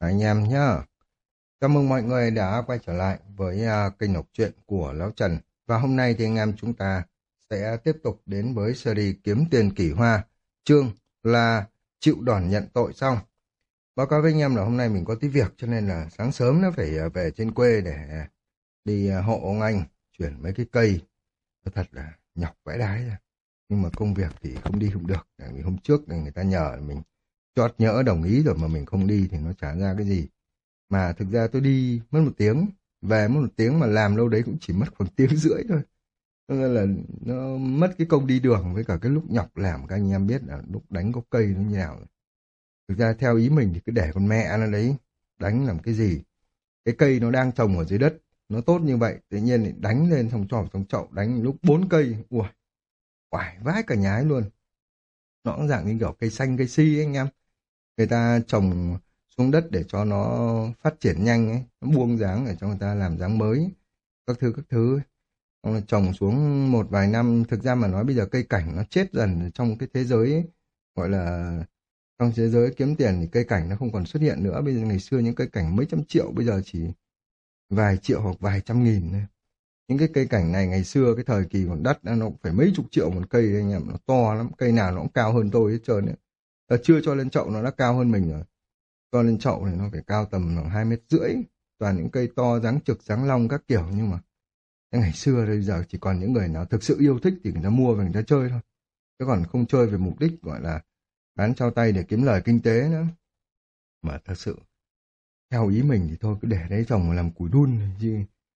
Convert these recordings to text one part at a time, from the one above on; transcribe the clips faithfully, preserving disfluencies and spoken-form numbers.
Anh em nhá, chào mừng mọi người đã quay trở lại với à, kênh đọc truyện của Lão Trần. Và hôm nay thì anh em chúng ta sẽ tiếp tục đến với series Kiếm Tiền Kỳ Hoa, chương là chịu đòn nhận tội xong. Báo cáo với anh em là hôm nay mình có tí việc cho nên là sáng sớm nó phải à, về trên quê để đi à, hộ ông anh, chuyển mấy cái cây. Nó thật là nhọc vãi đái ra. Nhưng mà công việc thì không đi không được. Tại vì hôm trước thì người ta nhờ mình chót nhỡ đồng ý rồi mà mình không đi thì nó trả ra cái gì. Mà thực ra tôi đi mất một tiếng, về mất một tiếng mà làm lâu đấy cũng chỉ mất khoảng tiếng rưỡi thôi. Cho nên là nó mất cái công đi đường với cả cái lúc nhọc làm các anh em biết là lúc đánh gốc cây nó như nào. Thực ra theo ý mình thì cứ để con mẹ nó đấy, đánh làm cái gì. Cái cây nó đang trồng ở dưới đất, nó tốt như vậy, tự nhiên lại đánh lên xong trò trong chậu đánh lúc bốn cây. Ui, oải vãi cả nhái luôn. Nó cũng dạng như kiểu cây xanh cây si ấy, anh em. Người ta trồng xuống đất để cho nó phát triển nhanh ấy, nó buông dáng để cho người ta làm dáng mới, các thứ các thứ ấy. Xong rồi trồng xuống một vài năm, thực ra mà nói bây giờ cây cảnh nó chết dần trong cái thế giới ấy. Gọi là trong thế giới kiếm tiền thì cây cảnh nó không còn xuất hiện nữa. Bây giờ ngày xưa những cây cảnh mấy trăm triệu bây giờ chỉ vài triệu hoặc vài trăm nghìn thôi. Những cái cây cảnh này ngày xưa cái thời kỳ còn đắt nó cũng phải mấy chục triệu một cây anh em, nó to lắm, cây nào nó cũng cao hơn tôi hết trơn ấy. Ờ, chưa cho lên chậu nó đã cao hơn mình rồi. Cho lên chậu thì nó phải cao tầm khoảng hai mét rưỡi. Toàn những cây to dáng trực dáng long các kiểu, nhưng mà ngày xưa bây giờ chỉ còn những người nào thực sự yêu thích thì người ta mua về người ta chơi thôi. Chứ còn không chơi về mục đích gọi là bán trao tay để kiếm lời kinh tế nữa. Mà thật sự theo ý mình thì thôi cứ để đấy trồng làm củ đun chứ.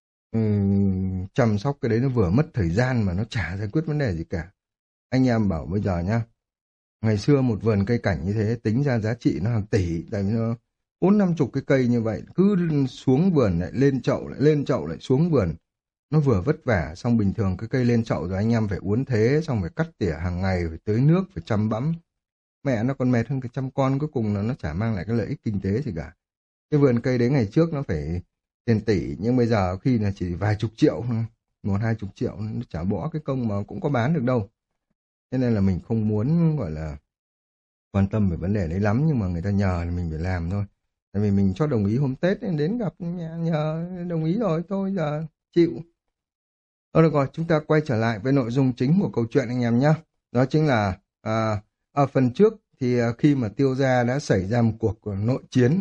Ừm, chăm sóc cái đấy nó vừa mất thời gian mà nó chả giải quyết vấn đề gì cả. Anh em bảo bây giờ nhá, ngày xưa một vườn cây cảnh như thế tính ra giá trị nó hàng tỷ, tại vì nó bốn năm chục cái cây như vậy, cứ xuống vườn lại lên chậu lại lên chậu lại xuống vườn, nó vừa vất vả. Xong bình thường cái cây lên chậu rồi anh em phải uốn thế, xong phải cắt tỉa hàng ngày, phải tưới nước, phải chăm bẵm, mẹ nó còn mệt hơn cái chăm con, cuối cùng là nó chả mang lại cái lợi ích kinh tế gì cả. Cái vườn cây đấy ngày trước nó phải tiền tỷ, nhưng bây giờ khi là chỉ vài chục triệu thôi, một hai chục triệu, nó chả bỏ cái công mà cũng có bán được đâu. Thế nên là mình không muốn gọi là quan tâm về vấn đề đấy lắm, nhưng mà người ta nhờ thì mình phải làm thôi. Tại vì mình cho đồng ý hôm Tết nên đến gặp nhà nhờ đồng ý rồi, thôi giờ chịu. Ờ được rồi, chúng ta quay trở lại với nội dung chính của câu chuyện anh em nhé. Đó chính là à, ở phần trước thì à, khi mà Tiêu Gia đã xảy ra một cuộc nội chiến,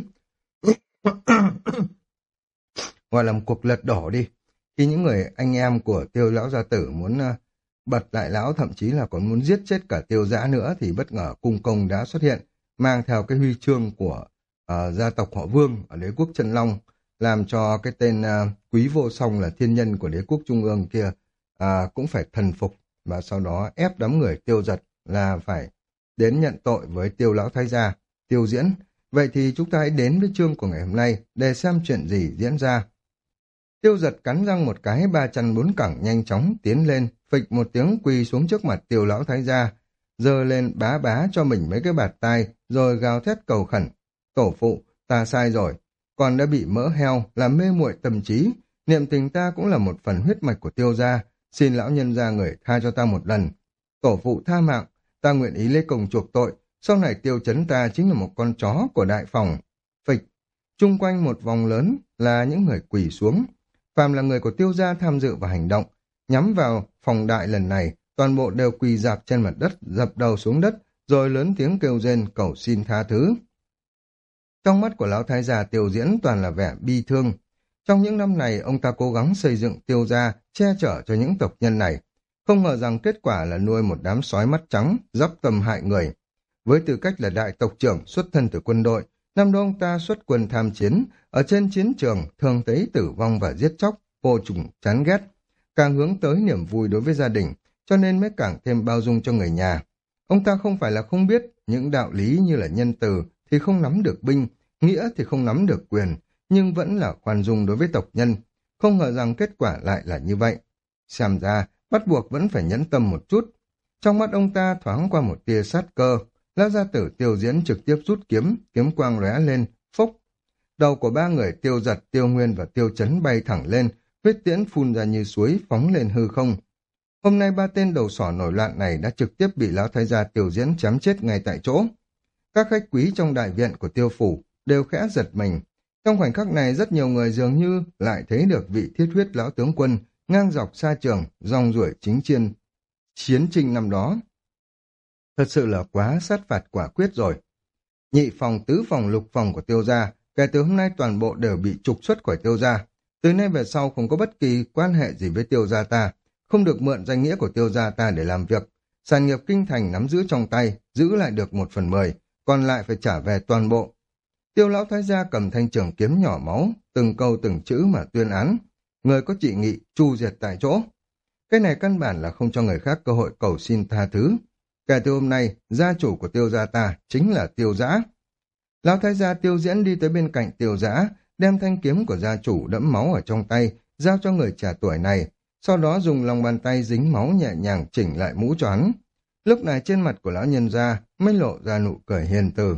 gọi là một cuộc lật đổ đi. Khi những người anh em của Tiêu lão gia tử muốn à, bật lại lão, thậm chí là còn muốn giết chết cả Tiêu Dã nữa, thì bất ngờ Cung Công đã xuất hiện, mang theo cái huy chương của à, gia tộc họ Vương ở đế quốc Chân Long, làm cho cái tên à, Quý Vô Song là thiên nhân của đế quốc Trung ương kia à, cũng phải thần phục, và sau đó ép đám người Tiêu Giật là phải đến nhận tội với Tiêu lão thái gia, Tiêu Diễn. Vậy thì chúng ta hãy đến với chương của ngày hôm nay để xem chuyện gì diễn ra. Tiêu Giật cắn răng một cái, ba chân bốn cẳng nhanh chóng tiến lên, phịch một tiếng quỳ xuống trước mặt Tiêu lão thái gia, giơ lên bá bá cho mình mấy cái bạt tai, rồi gào thét cầu khẩn: "Tổ phụ, ta sai rồi, con đã bị mỡ heo làm mê muội tâm trí, niệm tình ta cũng là một phần huyết mạch của Tiêu gia, xin lão nhân gia người tha cho ta một lần. Tổ phụ tha mạng, ta nguyện ý lấy công chuộc tội, sau này Tiêu Chấn ta chính là một con chó của đại phòng." Phịch, chung quanh một vòng lớn là những người quỳ xuống. Phàm là người của Tiêu gia tham dự vào hành động nhắm vào phòng đại lần này, toàn bộ đều quỳ rạp trên mặt đất, dập đầu xuống đất, rồi lớn tiếng kêu rên cầu xin tha thứ. Trong mắt của lão thái gia Tiêu Diễn toàn là vẻ bi thương. Trong những năm này, ông ta cố gắng xây dựng Tiêu gia, che chở cho những tộc nhân này. Không ngờ rằng kết quả là nuôi một đám sói mắt trắng, dắp tâm hại người. Với tư cách là đại tộc trưởng xuất thân từ quân đội, năm đó ông ta xuất quân tham chiến, ở trên chiến trường thường thấy tử vong và giết chóc, vô trùng chán ghét, càng hướng tới niềm vui đối với gia đình, cho nên mới càng thêm bao dung cho người nhà. Ông ta không phải là không biết những đạo lý như là nhân từ thì không nắm được binh, nghĩa thì không nắm được quyền, nhưng vẫn là khoan dung đối với tộc nhân. Không ngờ rằng kết quả lại là như vậy. Xem ra, bắt buộc vẫn phải nhẫn tâm một chút. Trong mắt ông ta thoáng qua một tia sát cơ, lão gia tử Tiêu Diễn trực tiếp rút kiếm, kiếm quang lóe lên, phốc. Đầu của ba người Tiêu Giật, Tiêu Nguyên và Tiêu Chấn bay thẳng lên, huyết tiễn phun ra như suối phóng lên hư không. Hôm nay ba tên đầu sỏ nổi loạn này đã trực tiếp bị lão thái gia Tiêu Diễn chém chết ngay tại chỗ. Các khách quý trong đại viện của Tiêu phủ đều khẽ giật mình. Trong khoảnh khắc này rất nhiều người dường như lại thấy được vị thiết huyết lão tướng quân ngang dọc xa trường, rong ruổi chính chiến, chiến tranh năm đó. Thật sự là quá sát phạt quả quyết rồi. Nhị phòng, tứ phòng, lục phòng của Tiêu gia, kể từ hôm nay toàn bộ đều bị trục xuất khỏi Tiêu gia. Từ nay về sau không có bất kỳ quan hệ gì với Tiêu gia ta, không được mượn danh nghĩa của Tiêu gia ta để làm việc. Sản nghiệp kinh thành nắm giữ trong tay, giữ lại được một phần mười, còn lại phải trả về toàn bộ. Tiêu lão thái gia cầm thanh trường kiếm nhỏ máu, từng câu từng chữ mà tuyên án. Người có trị nghị, tru diệt tại chỗ. Cái này căn bản là không cho người khác cơ hội cầu xin tha thứ. Kể từ hôm nay, gia chủ của Tiêu gia ta chính là Tiêu Dã. Lão thái gia Tiêu Diễn đi tới bên cạnh Tiêu Dã, đem thanh kiếm của gia chủ đẫm máu ở trong tay, giao cho người trẻ tuổi này, sau đó dùng lòng bàn tay dính máu nhẹ nhàng chỉnh lại mũ cho hắn. Lúc này trên mặt của lão nhân gia mới lộ ra nụ cười hiền từ.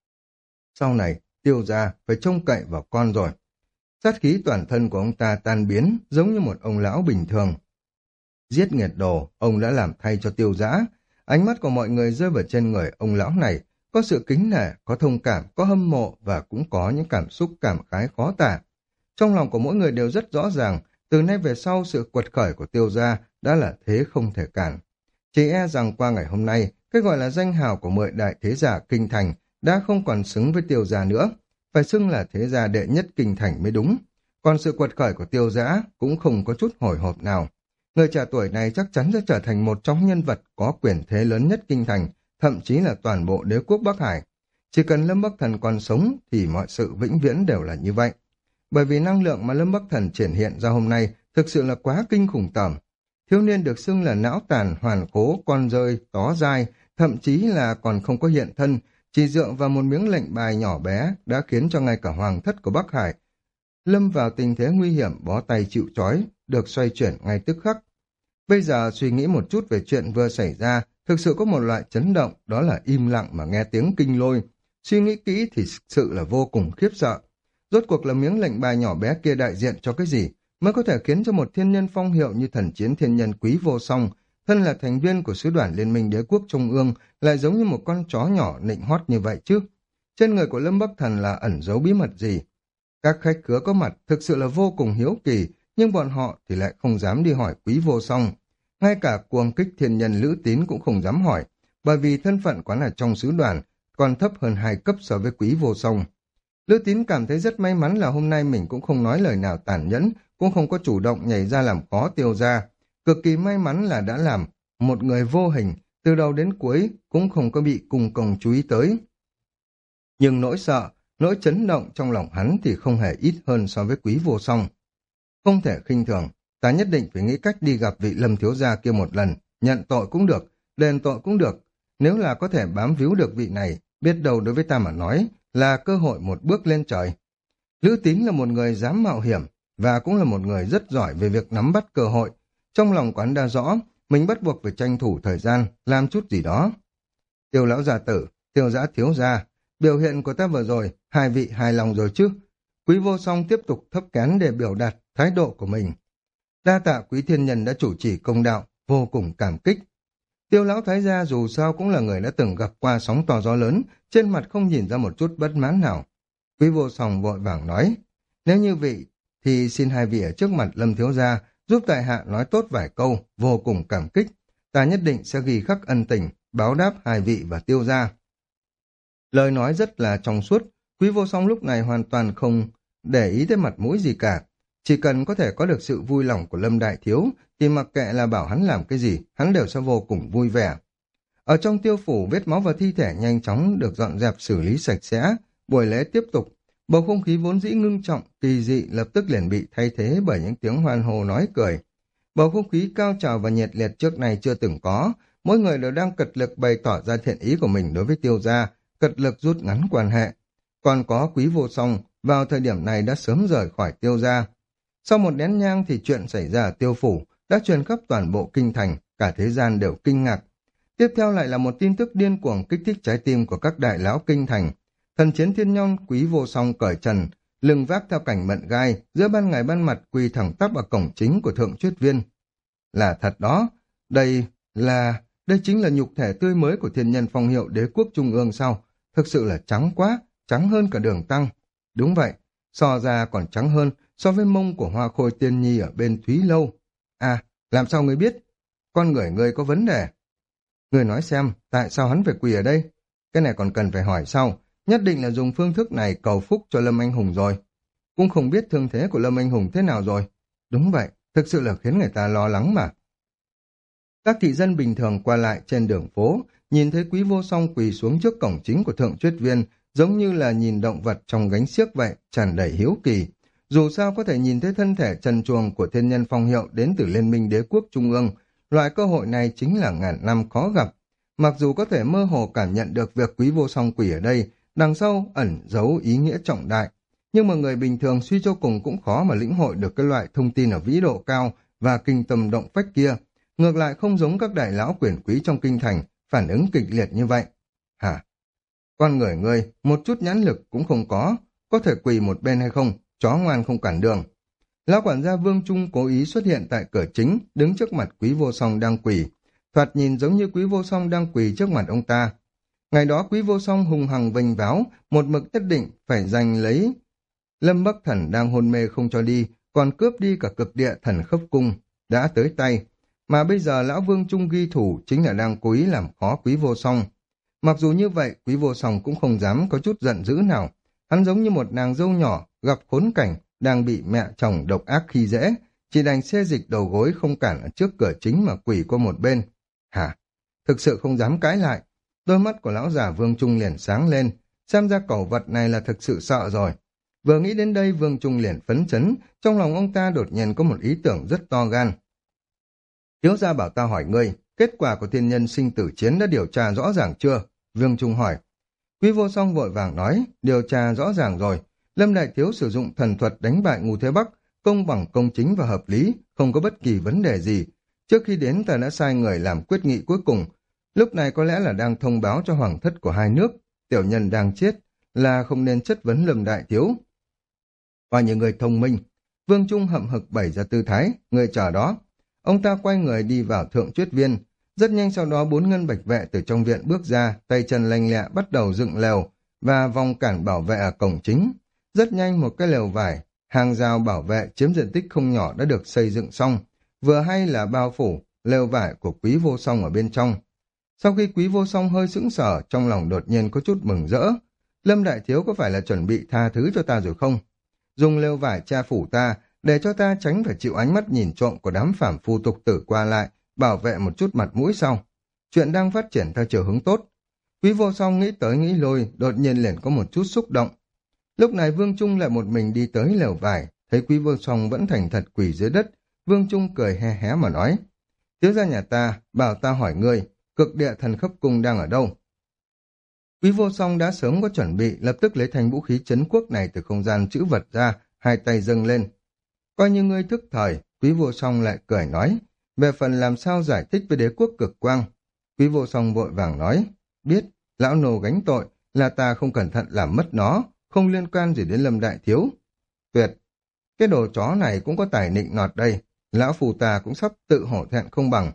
Sau này, Tiêu gia phải trông cậy vào con rồi. Sát khí toàn thân của ông ta tan biến, giống như một ông lão bình thường. Giết nghiệt đồ, ông đã làm thay cho Tiêu Dã. Ánh mắt của mọi người rơi vào trên người ông lão này, có sự kính nể, có thông cảm, có hâm mộ và cũng có những cảm xúc cảm khái khó tả. Trong lòng của mỗi người đều rất rõ ràng, từ nay về sau sự quật khởi của Tiêu gia đã là thế không thể cản. Chỉ e rằng qua ngày hôm nay, cái gọi là danh hào của mười đại thế giả kinh thành đã không còn xứng với Tiêu gia nữa, phải xưng là thế gia đệ nhất kinh thành mới đúng. Còn sự quật khởi của Tiêu Dã cũng không có chút hồi hộp nào. Người trẻ tuổi này chắc chắn sẽ trở thành một trong nhân vật có quyền thế lớn nhất kinh thành, thậm chí là toàn bộ đế quốc Bắc Hải. Chỉ cần Lâm Bắc Thần còn sống thì mọi sự vĩnh viễn đều là như vậy. Bởi vì năng lượng mà Lâm Bắc Thần triển hiện ra hôm nay thực sự là quá kinh khủng tởm. Thiếu niên được xưng là não tàn, hoàn cố, con rơi, tó dai, thậm chí là còn không có hiện thân, chỉ dựa vào một miếng lệnh bài nhỏ bé đã khiến cho ngay cả hoàng thất của Bắc Hải lâm vào tình thế nguy hiểm, bó tay chịu trói, được xoay chuyển ngay tức khắc. Bây giờ suy nghĩ một chút về chuyện vừa xảy ra, thực sự có một loại chấn động, đó là im lặng mà nghe tiếng kinh lôi. Suy nghĩ kỹ thì thực sự là vô cùng khiếp sợ. Rốt cuộc là miếng lệnh bài nhỏ bé kia đại diện cho cái gì, mới có thể khiến cho một thiên nhân phong hiệu như thần chiến thiên nhân Quý Vô Song, thân là thành viên của sứ đoàn Liên minh Đế quốc Trung ương, lại giống như một con chó nhỏ nịnh hót như vậy chứ. Trên người của Lâm Bắc Thần là ẩn giấu bí mật gì? Các khách khứa có mặt thực sự là vô cùng hiếu kỳ, nhưng bọn họ thì lại không dám đi hỏi Quý Vô Song. Ngay cả cuồng kích thiên nhân Lữ Tín cũng không dám hỏi, bởi vì thân phận quán ở trong sứ đoàn còn thấp hơn hai cấp so với Quý Vô Song. Lữ Tín cảm thấy rất may mắn là hôm nay mình cũng không nói lời nào tàn nhẫn, cũng không có chủ động nhảy ra làm khó Tiêu gia. Cực kỳ may mắn là đã làm một người vô hình, từ đầu đến cuối cũng không có bị cung công chú ý tới. Nhưng nỗi sợ, nỗi chấn động trong lòng hắn thì không hề ít hơn so với Quý Vô Song. Không thể khinh thường, ta nhất định phải nghĩ cách đi gặp vị Lâm thiếu gia kia một lần, nhận tội cũng được, đền tội cũng được. Nếu là có thể bám víu được vị này, biết đâu đối với ta mà nói là cơ hội một bước lên trời. Lữ Tín là một người dám mạo hiểm và cũng là một người rất giỏi về việc nắm bắt cơ hội. Trong lòng quán đa rõ, mình bắt buộc phải tranh thủ thời gian, làm chút gì đó. Tiêu lão gia tử, Tiêu Dã thiếu gia, biểu hiện của ta vừa rồi, hai vị hài lòng rồi chứ? Quý Vô Song tiếp tục thấp kén để biểu đạt thái độ của mình. Đa tạ Quý thiên nhân đã chủ trì công đạo, vô cùng cảm kích. Tiêu lão thái gia dù sao cũng là người đã từng gặp qua sóng to gió lớn, trên mặt không nhìn ra một chút bất mãn nào. Quý Vô Song vội vàng nói, nếu như vị thì xin hai vị ở trước mặt Lâm thiếu gia giúp tại hạ nói tốt vài câu, vô cùng cảm kích. Ta nhất định sẽ ghi khắc ân tình, báo đáp hai vị và Tiêu gia. Lời nói rất là trong suốt, Quý Vô Song lúc này hoàn toàn không để ý tới mặt mũi gì cả. Chỉ cần có thể có được sự vui lòng của Lâm Đại Thiếu, thì mặc kệ là bảo hắn làm cái gì, hắn đều sẽ vô cùng vui vẻ. Ở trong tiêu phủ, vết máu và thi thể nhanh chóng được dọn dẹp xử lý sạch sẽ, buổi lễ tiếp tục. Bầu không khí vốn dĩ ngưng trọng, kỳ dị lập tức liền bị thay thế bởi những tiếng hoan hô nói cười. Bầu không khí cao trào và nhiệt liệt trước này chưa từng có, mỗi người đều đang cật lực bày tỏ ra thiện ý của mình đối với Tiêu gia, cật lực rút ngắn quan hệ. Còn có Quý Vô Song, vào thời điểm này đã sớm rời khỏi Tiêu gia. Sau một nén nhang thì chuyện xảy ra ở Tiêu phủ đã truyền khắp toàn bộ kinh thành, cả thế gian đều kinh ngạc. Tiếp theo lại là một tin tức điên cuồng kích thích trái tim của các đại lão kinh thành. Thần chiến thiên nhon Quý Vô Song cởi trần, lưng vác theo cảnh mận gai, giữa ban ngày ban mặt quỳ thẳng tắp ở cổng chính của Thượng Chuyết Viên. Là thật đó, đây là, đây chính là nhục thể tươi mới của thiên nhân phong hiệu Đế quốc Trung ương sao? Thực sự là trắng quá, trắng hơn cả đường tăng. Đúng vậy, so ra còn trắng hơn so với mông của hoa khôi tiên nhi ở bên Thúy Lâu. À, làm sao ngươi biết? Con người ngươi có vấn đề. Ngươi nói xem, tại sao hắn phải quỳ ở đây? Cái này còn cần phải hỏi sau, nhất định là dùng phương thức này cầu phúc cho Lâm Anh Hùng rồi. Cũng không biết thương thế của Lâm Anh Hùng thế nào rồi. Đúng vậy, thực sự là khiến người ta lo lắng mà. Các thị dân bình thường qua lại trên đường phố, nhìn thấy Quý Vô Song quỳ xuống trước cổng chính của Thượng Chuyết Viên, giống như là nhìn động vật trong gánh xiếc vậy, tràn đầy hiếu kỳ. Dù sao có thể nhìn thấy thân thể trần truồng của thiên nhân phong hiệu đến từ Liên minh Đế quốc Trung ương, loại cơ hội này chính là ngàn năm khó gặp. Mặc dù có thể mơ hồ cảm nhận được việc Quý Vô Song quỳ ở đây, đằng sau ẩn giấu ý nghĩa trọng đại, nhưng mà người bình thường suy cho cùng cũng khó mà lĩnh hội được cái loại thông tin ở vĩ độ cao và kinh tâm động phách kia. Ngược lại không giống các đại lão quyền quý trong kinh thành, phản ứng kịch liệt như vậy. Hả? Con người ngươi, một chút nhãn lực cũng không có, có thể quỳ một bên hay không, chó ngoan không cản đường. Lão quản gia Vương Trung cố ý xuất hiện tại cửa chính, đứng trước mặt Quý Vô Song đang quỳ. Thoạt nhìn giống như Quý Vô Song đang quỳ trước mặt ông ta. Ngày đó Quý Vô Song hùng hằng vênh váo, một mực nhất định phải giành lấy Lâm Bắc Thần đang hôn mê không cho đi, còn cướp đi cả cực địa thần khốc cung, đã tới tay. Mà bây giờ lão Vương Trung ghi thủ chính là đang cố ý làm khó Quý Vô Song. Mặc dù như vậy, Quý Vô Song cũng không dám có chút giận dữ nào. Hắn giống như một nàng dâu nhỏ, gặp khốn cảnh, đang bị mẹ chồng độc ác khi dễ, chỉ đành xê dịch đầu gối không cản ở trước cửa chính mà quỳ qua một bên. Hả? Thực sự không dám cãi lại. Đôi mắt của lão già Vương Trung liền sáng lên, xem ra cẩu vật này là thực sự sợ rồi. Vừa nghĩ đến đây Vương Trung liền phấn chấn, trong lòng ông ta đột nhiên có một ý tưởng rất to gan. Thiếu gia bảo ta hỏi ngươi, kết quả của thiên nhân sinh tử chiến đã điều tra rõ ràng chưa? Vương Trung hỏi. Quý Vô Song vội vàng nói, điều tra rõ ràng rồi. Lâm Đại Thiếu sử dụng thần thuật đánh bại Ngũ Thế Bắc, công bằng công chính và hợp lý, không có bất kỳ vấn đề gì. Trước khi đến ta đã sai người làm quyết nghị cuối cùng. Lúc này có lẽ là đang thông báo cho hoàng thất của hai nước, tiểu nhân đang chết, là không nên chất vấn Lâm Đại Thiếu. Và những người thông minh, Vương Trung hậm hực bày ra tư thái, người chờ đó. Ông ta quay người đi vào Thượng Chuyết Viên. Rất nhanh sau đó bốn ngân bạch vệ từ trong viện bước ra, tay chân lanh lẹ bắt đầu dựng lều và vòng cản bảo vệ ở cổng chính. Rất nhanh một cái lều vải, hàng rào bảo vệ chiếm diện tích không nhỏ đã được xây dựng xong, vừa hay là bao phủ lều vải của Quý Vô Song ở bên trong. Sau khi Quý Vô Song hơi sững sờ, trong lòng đột nhiên có chút mừng rỡ. Lâm Đại Thiếu có phải là chuẩn bị tha thứ cho ta rồi không? Dùng lều vải che phủ ta, để cho ta tránh phải chịu ánh mắt nhìn trộm của đám phàm phu tục tử qua lại, bảo vệ một chút mặt mũi sau. Chuyện đang phát triển theo chiều hướng tốt. Quý Vô Song nghĩ tới nghĩ lui, đột nhiên liền có một chút xúc động. Lúc này Vương Trung lại một mình đi tới lều vải, thấy Quý Vô Song vẫn thành thật quỳ dưới đất, Vương Trung cười he hé mà nói: "Thiếu gia nhà ta, bảo ta hỏi ngươi, cực địa thần khốc cung đang ở đâu?" Quý Vô Song đã sớm có chuẩn bị, lập tức lấy thanh vũ khí trấn quốc này từ không gian chữ vật ra, hai tay dâng lên. Coi như ngươi thức thời, Quý Vô Song lại cười nói: "Về phần làm sao giải thích với đế quốc cực quang." Quý Vô Song vội vàng nói: "Biết, lão nô gánh tội, là ta không cẩn thận làm mất nó, không liên quan gì đến Lâm Đại Thiếu." "Tuyệt, cái đồ chó này cũng có tài nịnh nọt đây, lão phù ta cũng sắp tự hổ thẹn không bằng."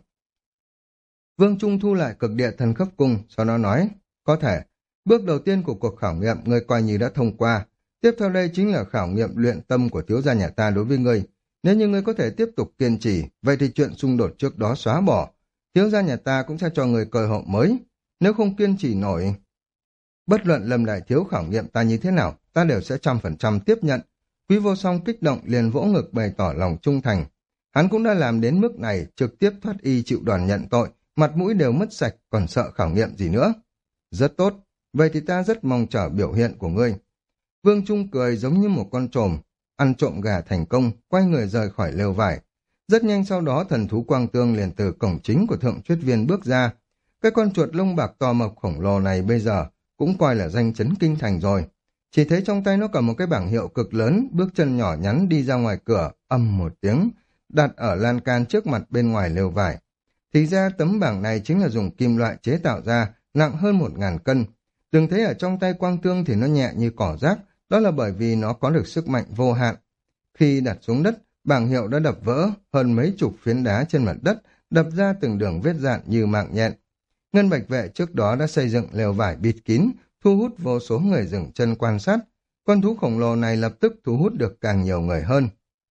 Vương Trung thu lại cực địa thần khốc cung, sau đó nói: "Có thể, bước đầu tiên của cuộc khảo nghiệm ngươi coi như đã thông qua. Tiếp theo đây chính là khảo nghiệm luyện tâm của thiếu gia nhà ta đối với ngươi. Nếu như ngươi có thể tiếp tục kiên trì, vậy thì chuyện xung đột trước đó xóa bỏ. Thiếu gia nhà ta cũng sẽ cho ngươi cơ hội mới. Nếu không kiên trì nổi, bất luận Lâm Đại Thiếu khảo nghiệm ta như thế nào, ta đều sẽ trăm phần trăm tiếp nhận." Quý Vô Song kích động liền vỗ ngực bày tỏ lòng trung thành. Hắn cũng đã làm đến mức này, trực tiếp thoát y chịu đoàn nhận tội, mặt mũi đều mất sạch, còn sợ khảo nghiệm gì nữa. "Rất tốt, vậy thì ta rất mong chờ biểu hiện của ngươi." Vương Trung cười giống như một con trồm, ăn trộm gà thành công, quay người rời khỏi lều vải. Rất nhanh sau đó thần thú quang tương liền từ cổng chính của Thượng Chuyết Viên bước ra. Cái con chuột lông bạc to mập khổng lồ này bây giờ cũng coi là danh chấn kinh thành rồi. Chỉ thấy trong tay nó cầm một cái bảng hiệu cực lớn, bước chân nhỏ nhắn đi ra ngoài cửa, ầm một tiếng, đặt ở lan can trước mặt bên ngoài lều vải. Thì ra tấm bảng này chính là dùng kim loại chế tạo ra, nặng hơn một ngàn cân. Đừng thấy ở trong tay quang tương thì nó nhẹ như cỏ rác, đó là bởi vì nó có được sức mạnh vô hạn. Khi đặt xuống đất, bảng hiệu đã đập vỡ hơn mấy chục phiến đá trên mặt đất, đập ra từng đường vết dạn như mạng nhện. Ngân bạch vệ trước đó đã xây dựng lều vải bịt kín, thu hút vô số người dừng chân quan sát. Con thú khổng lồ này lập tức thu hút được càng nhiều người hơn.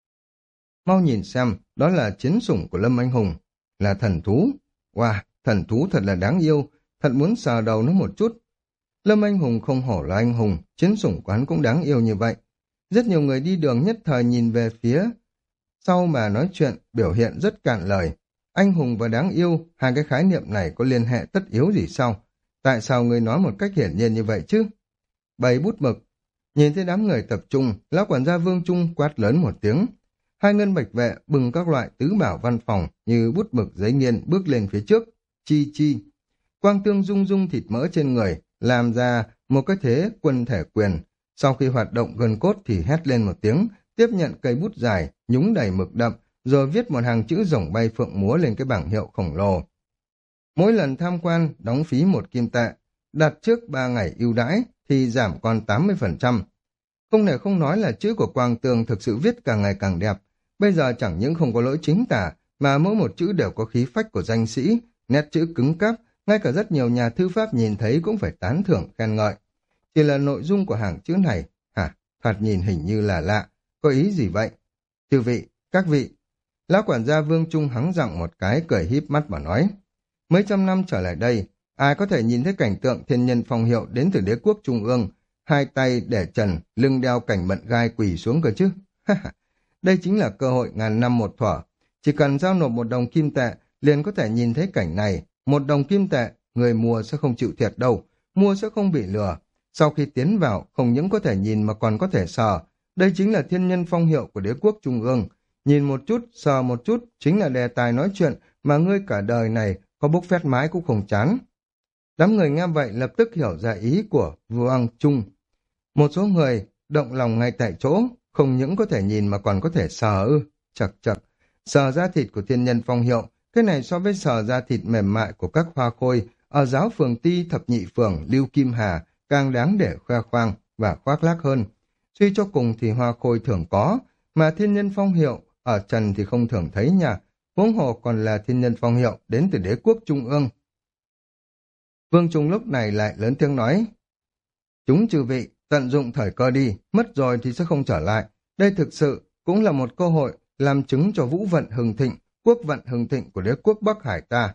Mau nhìn xem, đó là chiến sủng của Lâm Anh Hùng, là thần thú. Wow, thần thú thật là đáng yêu, thật muốn sờ đầu nó một chút. Lâm Anh Hùng không hổ là anh hùng, chiến sủng của hắn cũng đáng yêu như vậy. Rất nhiều người đi đường nhất thời nhìn về phía sau mà nói chuyện, biểu hiện rất cạn lời. Anh hùng và đáng yêu, hai cái khái niệm này có liên hệ tất yếu gì sao? Tại sao người nói một cách hiển nhiên như vậy chứ? Bày bút mực. Nhìn thấy đám người tập trung, lão quản gia Vương Trung quát lớn một tiếng. Hai ngân bạch vệ bừng các loại tứ bảo văn phòng như bút mực giấy nghiên bước lên phía trước. Chi chi. Quang tương rung rung thịt mỡ trên người, làm ra một cái thế quân thể quyền. Sau khi hoạt động gần cốt thì hét lên một tiếng, tiếp nhận cây bút dài, nhúng đầy mực đậm, rồi viết một hàng chữ rồng bay phượng múa lên cái bảng hiệu khổng lồ. Mỗi lần tham quan, đóng phí một kim tệ, đặt trước ba ngày ưu đãi thì giảm còn tám mươi phần trăm. Không thể không nói là chữ của Quang Tương thực sự viết càng ngày càng đẹp. Bây giờ chẳng những không có lỗi chính tả, mà mỗi một chữ đều có khí phách của danh sĩ, nét chữ cứng cáp, ngay cả rất nhiều nhà thư pháp nhìn thấy cũng phải tán thưởng khen ngợi. Chỉ là nội dung của hàng chữ này, hả, thoạt nhìn hình như là lạ, có ý gì vậy? Chư vị, các vị, lão quản gia Vương Trung hắng giọng một cái, cười híp mắt mà nói. Mấy trăm năm trở lại đây, ai có thể nhìn thấy cảnh tượng thiên nhân phong hiệu đến từ đế quốc trung ương, hai tay để trần, lưng đeo cảnh mận gai quỳ xuống cơ chứ? Đây chính là cơ hội ngàn năm một thuở. Chỉ cần giao nộp một đồng kim tệ, liền có thể nhìn thấy cảnh này. Một đồng kim tệ, người mua sẽ không chịu thiệt đâu, mua sẽ không bị lừa. Sau khi tiến vào, không những có thể nhìn mà còn có thể sờ. Đây chính là thiên nhân phong hiệu của đế quốc trung ương. Nhìn một chút, sờ một chút, chính là đề tài nói chuyện mà ngươi cả đời này có bốc phét mái cũng không chán. Đám người nghe vậy lập tức hiểu ra ý của Vương Trung. Một số người động lòng ngay tại chỗ, không những có thể nhìn mà còn có thể sờ ư, chật chật. Sờ da thịt của thiên nhân phong hiệu, cái này so với sờ da thịt mềm mại của các hoa khôi ở giáo phường Ti, thập nhị phường, Lưu Kim Hà càng đáng để khoe khoang và khoác lác hơn. Suy cho cùng thì hoa khôi thường có, mà thiên nhân phong hiệu ở trần thì không thường thấy nha, huống hồ còn là thiên nhân phong hiệu đến từ đế quốc trung ương. Vương Trung lúc này lại lớn tiếng nói, chúng chư vị, tận dụng thời cơ đi, mất rồi thì sẽ không trở lại. Đây thực sự cũng là một cơ hội làm chứng cho vũ vận hưng thịnh, quốc vận hưng thịnh của đế quốc Bắc Hải ta.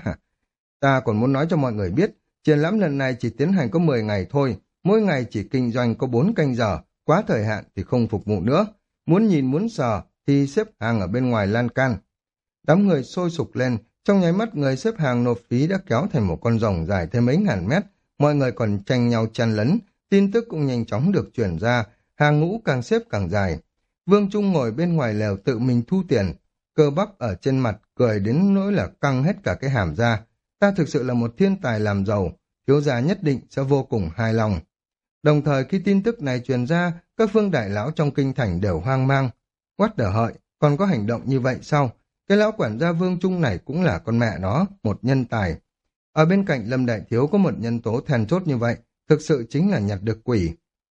Ta còn muốn nói cho mọi người biết, triển lãm lần này chỉ tiến hành có mười ngày thôi, mỗi ngày chỉ kinh doanh có bốn canh giờ, quá thời hạn thì không phục vụ nữa. Muốn nhìn muốn sờ thì xếp hàng ở bên ngoài lan can. Đám người sôi sục lên, trong nháy mắt người xếp hàng nộp phí đã kéo thành một con rồng dài thêm mấy ngàn mét, mọi người còn tranh nhau chen lấn, tin tức cũng nhanh chóng được truyền ra, hàng ngũ càng xếp càng dài. Vương Trung ngồi bên ngoài lều tự mình thu tiền, cơ bắp ở trên mặt cười đến nỗi là căng hết cả cái hàm ra. Ta thực sự là một thiên tài làm giàu, thiếu gia nhất định sẽ vô cùng hài lòng. Đồng thời khi tin tức này truyền ra, các phương đại lão trong kinh thành đều hoang mang. Quát đờ hợi, còn có hành động như vậy sao? Cái lão quản gia Vương Trung này cũng là con mẹ nó, một nhân tài. Ở bên cạnh Lâm Đại Thiếu có một nhân tố then chốt như vậy, thực sự chính là nhặt được quỷ.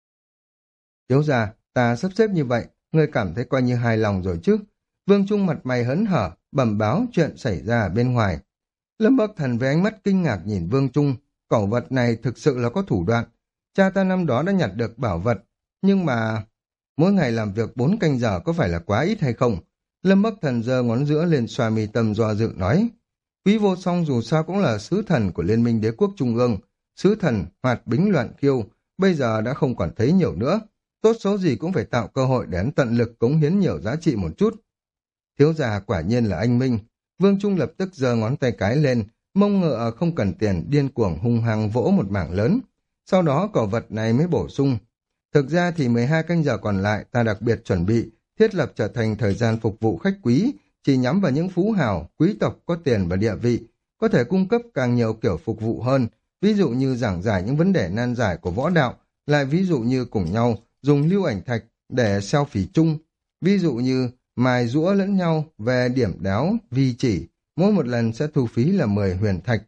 Thiếu gia, ta sắp xếp như vậy, ngươi cảm thấy coi như hài lòng rồi chứ? Vương Trung mặt mày hớn hở, bẩm báo chuyện xảy ra ở bên ngoài. Lâm Bắc Thần với ánh mắt kinh ngạc nhìn Vương Trung, cẩu vật này thực sự là có thủ đoạn. Cha ta năm đó đã nhặt được bảo vật, nhưng mà mỗi ngày làm việc bốn canh giờ có phải là quá ít hay không? Lâm Bắc Thần giơ ngón giữa lên xoa mi tâm do dự nói. Quý vô song dù sao cũng là sứ thần của Liên minh Đế quốc Trung ương, sứ thần hoạt bính loạn khiêu, bây giờ đã không còn thấy nhiều nữa. Tốt xấu gì cũng phải tạo cơ hội để hắn tận lực cống hiến nhiều giá trị một chút. Thiếu gia quả nhiên là anh minh. Vương Trung lập tức giơ ngón tay cái lên, mông ngựa không cần tiền, điên cuồng hung hăng vỗ một mảng lớn. Sau đó cẩu vật này mới bổ sung. Thực ra thì mười hai canh giờ còn lại ta đặc biệt chuẩn bị, thiết lập trở thành thời gian phục vụ khách quý, chỉ nhắm vào những phú hào, quý tộc có tiền và địa vị, có thể cung cấp càng nhiều kiểu phục vụ hơn, ví dụ như giảng giải những vấn đề nan giải của võ đạo, lại ví dụ như cùng nhau dùng lưu ảnh thạch để selfie chung, ví dụ như mài giũa lẫn nhau về điểm đáo vi chỉ, mỗi một lần sẽ thu phí là mười huyền thạch.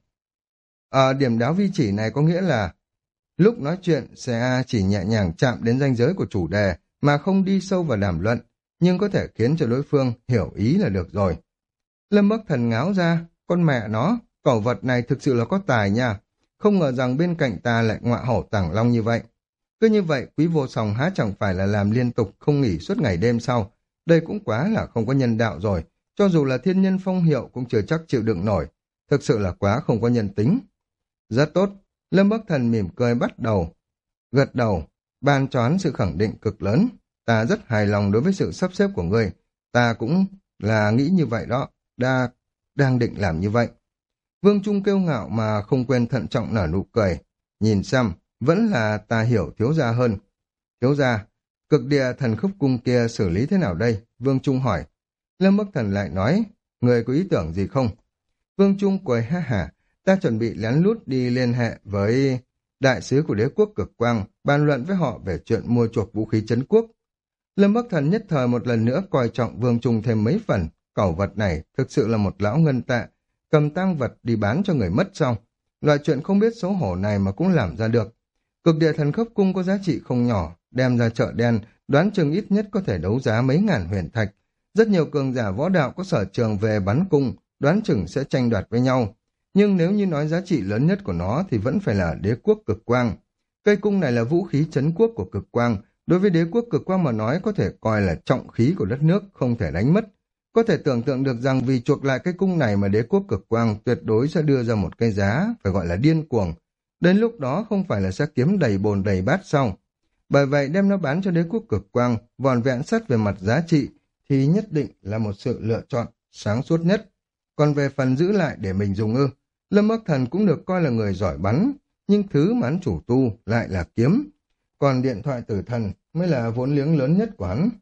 Ở điểm đáo vi chỉ này có nghĩa là lúc nói chuyện sẽ chỉ nhẹ nhàng chạm đến ranh giới của chủ đề mà không đi sâu vào đàm luận, nhưng có thể khiến cho đối phương hiểu ý là được rồi. Lâm Bắc Thần ngáo ra, con mẹ nó, cẩu vật này thực sự là có tài nha, không ngờ rằng bên cạnh ta lại ngọa hổ tàng long như vậy. Cứ như vậy, Quý Vô Song há chẳng phải là làm liên tục không nghỉ suốt ngày đêm sau. Đây cũng quá là không có nhân đạo rồi, cho dù là thiên nhân phong hiệu cũng chưa chắc chịu đựng nổi. Thực sự là quá không có nhân tính. Rất tốt, Lâm Bắc Thần mỉm cười bắt đầu. Gật đầu, ban choán sự khẳng định cực lớn. Ta rất hài lòng đối với sự sắp xếp của ngươi. Ta cũng là nghĩ như vậy đó, đa đang định làm như vậy. Vương Trung kiêu ngạo mà không quên thận trọng nở nụ cười. Nhìn xem, vẫn là ta hiểu thiếu gia hơn. Thiếu gia, cực địa thần khúc cung kia xử lý thế nào đây? Vương Trung hỏi. Lâm Bắc Thần lại nói, người có ý tưởng gì không? Vương Trung cười ha hả, ta chuẩn bị lén lút đi liên hệ với đại sứ của đế quốc cực quang, bàn luận với họ về chuyện mua chuộc vũ khí trấn quốc. Lâm Bắc Thần nhất thời một lần nữa coi trọng Vương Trung thêm mấy phần. Cẩu vật này thực sự là một lão ngân tệ, cầm tang vật đi bán cho người mất xong. Loại chuyện không biết xấu hổ này mà cũng làm ra được. Cực địa thần khốc cung có giá trị không nhỏ, đem ra chợ đen, đoán chừng ít nhất có thể đấu giá mấy ngàn huyền thạch. Rất nhiều cường giả võ đạo có sở trường về bắn cung, đoán chừng sẽ tranh đoạt với nhau. Nhưng nếu như nói giá trị lớn nhất của nó thì vẫn phải là đế quốc cực quang. Cây cung này là vũ khí trấn quốc của cực quang, đối với đế quốc cực quang mà nói có thể coi là trọng khí của đất nước, không thể đánh mất. Có thể tưởng tượng được rằng vì chuộc lại cái cung này mà đế quốc cực quang tuyệt đối sẽ đưa ra một cái giá, phải gọi là điên cuồng. Đến lúc đó không phải là sẽ kiếm đầy bồn đầy bát sau. Bởi vậy đem nó bán cho đế quốc cực quang, vòn vẹn sắt về mặt giá trị, thì nhất định là một sự lựa chọn sáng suốt nhất. Còn về phần giữ lại để mình dùng ư, Lâm Bắc Thần cũng được coi là người giỏi bắn, nhưng thứ mà hắn chủ tu lại là kiếm. Còn điện thoại tử thần mới là vốn liếng lớn nhất của hắn.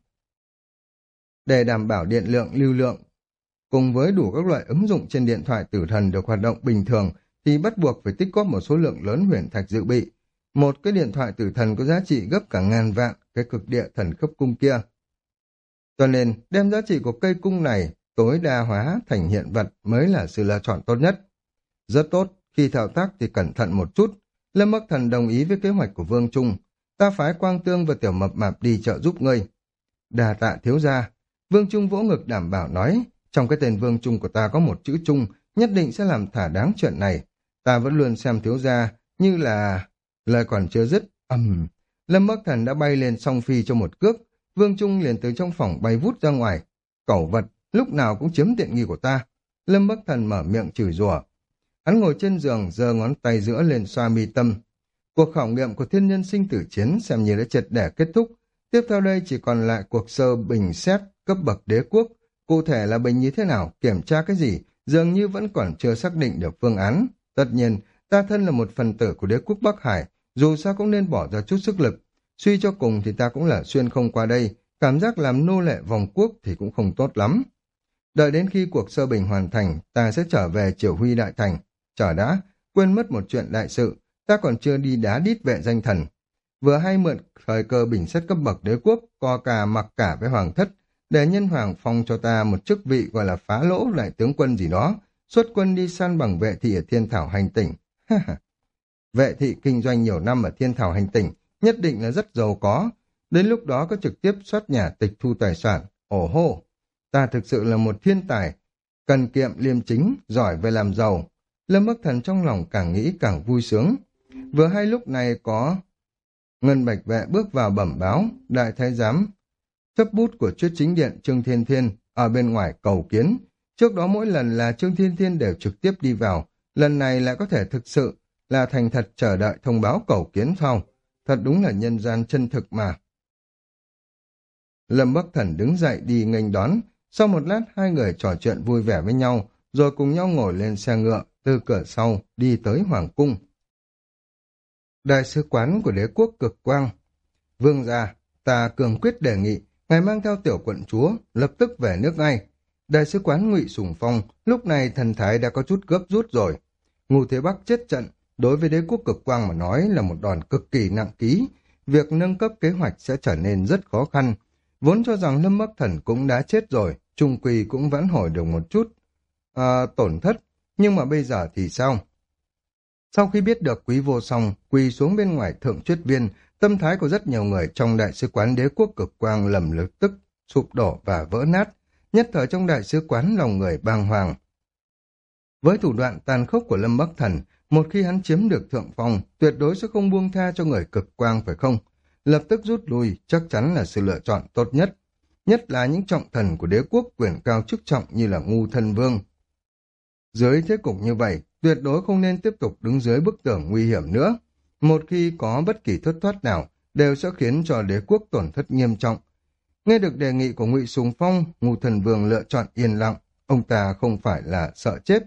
Để đảm bảo điện lượng, lưu lượng, cùng với đủ các loại ứng dụng trên điện thoại tử thần được hoạt động bình thường, thì bắt buộc phải tích góp một số lượng lớn huyền thạch dự bị. Một cái điện thoại tử thần có giá trị gấp cả ngàn vạn cái cực địa thần khớp cung kia. Cho nên, đem giá trị của cây cung này tối đa hóa thành hiện vật mới là sự lựa chọn tốt nhất. Rất tốt, khi thao tác thì cẩn thận một chút. Lâm Bắc Thần đồng ý với kế hoạch của Vương Trung. Ta phái Quang Tương và Tiểu Mập Mạp đi trợ giúp ngươi. Đà tạ thiếu gia. Vương Trung vỗ ngực đảm bảo nói, trong cái tên Vương Trung của ta có một chữ Trung, nhất định sẽ làm thả đáng chuyện này. Ta vẫn luôn xem thiếu gia như là... Lời còn chưa dứt, ầm. Lâm Bắc Thần đã bay lên song phi cho một cước. Vương Trung liền từ trong phòng bay vút ra ngoài. Cẩu vật, lúc nào cũng chiếm tiện nghi của ta. Lâm Bắc Thần mở miệng chửi rủa. Hắn ngồi trên giường, giơ ngón tay giữa lên xoa mi tâm. Cuộc khảo nghiệm của thiên nhân sinh tử chiến xem như đã triệt để kết thúc. Tiếp theo đây chỉ còn lại cuộc sơ bình xét cấp bậc đế quốc. Cụ thể là bình như thế nào, kiểm tra cái gì, dường như vẫn còn chưa xác định được phương án. Tất nhiên, ta thân là một phần tử của đế quốc Bắc Hải, dù sao cũng nên bỏ ra chút sức lực. Suy cho cùng thì ta cũng là xuyên không qua đây, cảm giác làm nô lệ vòng quốc thì cũng không tốt lắm. Đợi đến khi cuộc sơ bình hoàn thành, ta sẽ trở về Triều Huy Đại Thành. Chờ đã, quên mất một chuyện đại sự, ta còn chưa đi đá đít vệ danh thần. Vừa hay mượn thời cơ bình xét cấp bậc đế quốc, co cà mặc cả với hoàng thất, để nhân hoàng phong cho ta một chức vị gọi là phá lỗ đại tướng quân gì đó, xuất quân đi săn bằng vệ thị ở Thiên Thảo Hành Tỉnh. Vệ thị kinh doanh nhiều năm ở Thiên Thảo Hành Tỉnh, nhất định là rất giàu có, đến lúc đó có trực tiếp soát nhà tịch thu tài sản. Ồ hô, ta thực sự là một thiên tài, cần kiệm liêm chính, giỏi về làm giàu. Lâm Bắc Thần trong lòng càng nghĩ càng vui sướng. Vừa hay lúc này có Ngân Bạch Vệ bước vào bẩm báo, đại thái giám chấp bút của Chuyết Chính Điện Trương Thiên Thiên ở bên ngoài cầu kiến. Trước đó mỗi lần là Trương Thiên Thiên đều trực tiếp đi vào, lần này lại có thể thực sự là thành thật chờ đợi thông báo cầu kiến sau. Thật đúng là nhân gian chân thực mà. Lâm Bắc Thần đứng dậy đi nghênh đón, sau một lát hai người trò chuyện vui vẻ với nhau, rồi cùng nhau ngồi lên xe ngựa, từ cửa sau đi tới Hoàng Cung. Đại sứ quán của đế quốc cực quang. Vương gia, ta cường quyết đề nghị, ngài mang theo tiểu quận chúa, lập tức về nước ngay. Đại sứ quán Ngụy Sùng Phong, lúc này thần thái đã có chút gấp rút rồi. Ngô Thế Bắc chết trận, đối với đế quốc cực quang mà nói là một đòn cực kỳ nặng ký. Việc nâng cấp kế hoạch sẽ trở nên rất khó khăn. Vốn cho rằng Lâm Bắc Thần cũng đã chết rồi, trung quy cũng vẫn hồi được một chút à, tổn thất. Nhưng mà bây giờ thì sao? Sau khi biết được Quý Vô Song quỳ xuống bên ngoài thượng truyết viên, tâm thái của rất nhiều người trong đại sứ quán đế quốc cực quang lầm lập tức sụp đổ và vỡ nát. Nhất thời trong đại sứ quán lòng người bàng hoàng. Với thủ đoạn tàn khốc của Lâm Bắc Thần, Một khi hắn chiếm được thượng phong, tuyệt đối sẽ không buông tha cho người cực quang phải không? Lập tức rút lui chắc chắn là sự lựa chọn tốt nhất. Nhất là những trọng thần của đế quốc quyền cao chức trọng như là Ngu Thân Vương. Dưới thế cục như vậy, tuyệt đối không nên tiếp tục đứng dưới bức tường nguy hiểm nữa. Một khi có bất kỳ thất thoát nào, đều sẽ khiến cho đế quốc tổn thất nghiêm trọng. Nghe được đề nghị của Ngụy Sùng Phong, Ngu Thần Vương lựa chọn yên lặng. Ông ta không phải là sợ chết.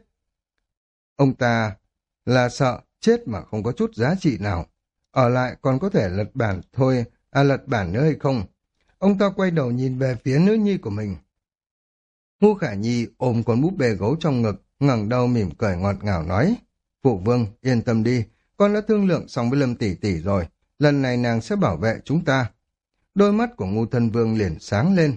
Ông ta là sợ chết mà không có chút giá trị nào. Ở lại còn có thể lật bản thôi, à lật bản nữa hay không? Ông ta quay đầu nhìn về phía nữ nhi của mình. Ngu Khả Nhi ôm con búp bê gấu trong ngực, ngẩng đầu mỉm cười ngọt ngào nói. Phụ vương, yên tâm đi, con đã thương lượng xong với Lâm tỷ tỷ rồi, lần này nàng sẽ bảo vệ chúng ta. Đôi mắt của Ngu Thân Vương liền sáng lên.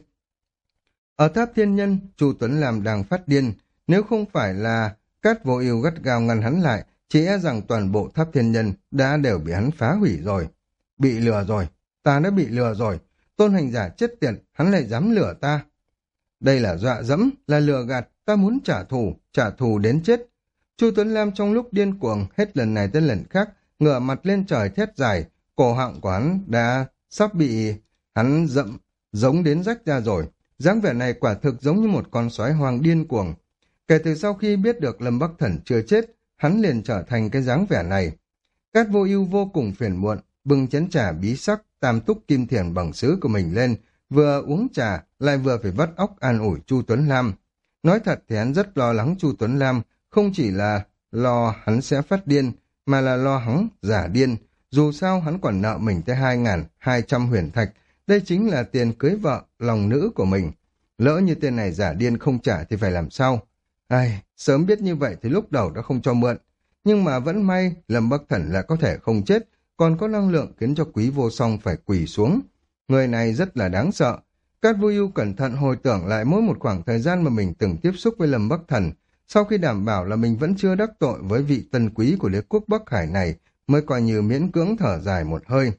Ở Tháp Thiên Nhân, Chu Tuấn Lam đang phát điên, nếu không phải là Cát Vô Ưu gắt gao ngăn hắn lại, chỉ e rằng toàn bộ Tháp Thiên Nhân đã đều bị hắn phá hủy rồi. Bị lừa rồi, ta đã bị lừa rồi, Tôn Hành Giả chết tiệt, hắn lại dám lừa ta. Đây là dọa dẫm, là lừa gạt, ta muốn trả thù, trả thù đến chết. Chu Tuấn Lam trong lúc điên cuồng, hết lần này tới lần khác, ngửa mặt lên trời thét dài, cổ họng của hắn đã sắp bị hắn dậm, giống đến rách ra rồi. Dáng vẻ này quả thực giống như một con sói hoang điên cuồng. Kể từ sau khi biết được Lâm Bắc Thần chưa chết, hắn liền trở thành cái dáng vẻ này. Cát Vô Ưu vô cùng phiền muộn, bưng chén trà bí sắc tam túc kim thiền bằng sứ của mình lên, vừa uống trà lại vừa phải vắt óc an ủi Chu Tuấn Lam. Nói thật thì hắn rất lo lắng Chu Tuấn Lam, không chỉ là lo hắn sẽ phát điên, mà là lo hắn giả điên. Dù sao hắn còn nợ mình tới hai nghìn hai trăm huyền thạch, đây chính là tiền cưới vợ, lòng nữ của mình. Lỡ như tên này giả điên không trả thì phải làm sao? Ai, sớm biết như vậy thì lúc đầu đã không cho mượn. Nhưng mà vẫn may, Lâm Bắc Thần lại có thể không chết, còn có năng lượng khiến cho Quý Vô Song phải quỳ xuống. Người này rất là đáng sợ. Cát Vô Ưu cẩn thận hồi tưởng lại mỗi một khoảng thời gian mà mình từng tiếp xúc với Lâm Bắc Thần, sau khi đảm bảo là mình vẫn chưa đắc tội với vị tân quý của đế quốc Bắc Hải này, mới coi như miễn cưỡng thở dài một hơi.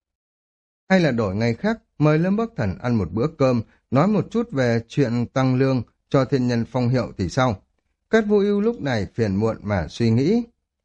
Hay là đổi ngày khác, mời Lâm Bắc Thần ăn một bữa cơm, nói một chút về chuyện tăng lương cho thiên nhân phong hiệu thì sao? Cát Vô Ưu lúc này phiền muộn mà suy nghĩ.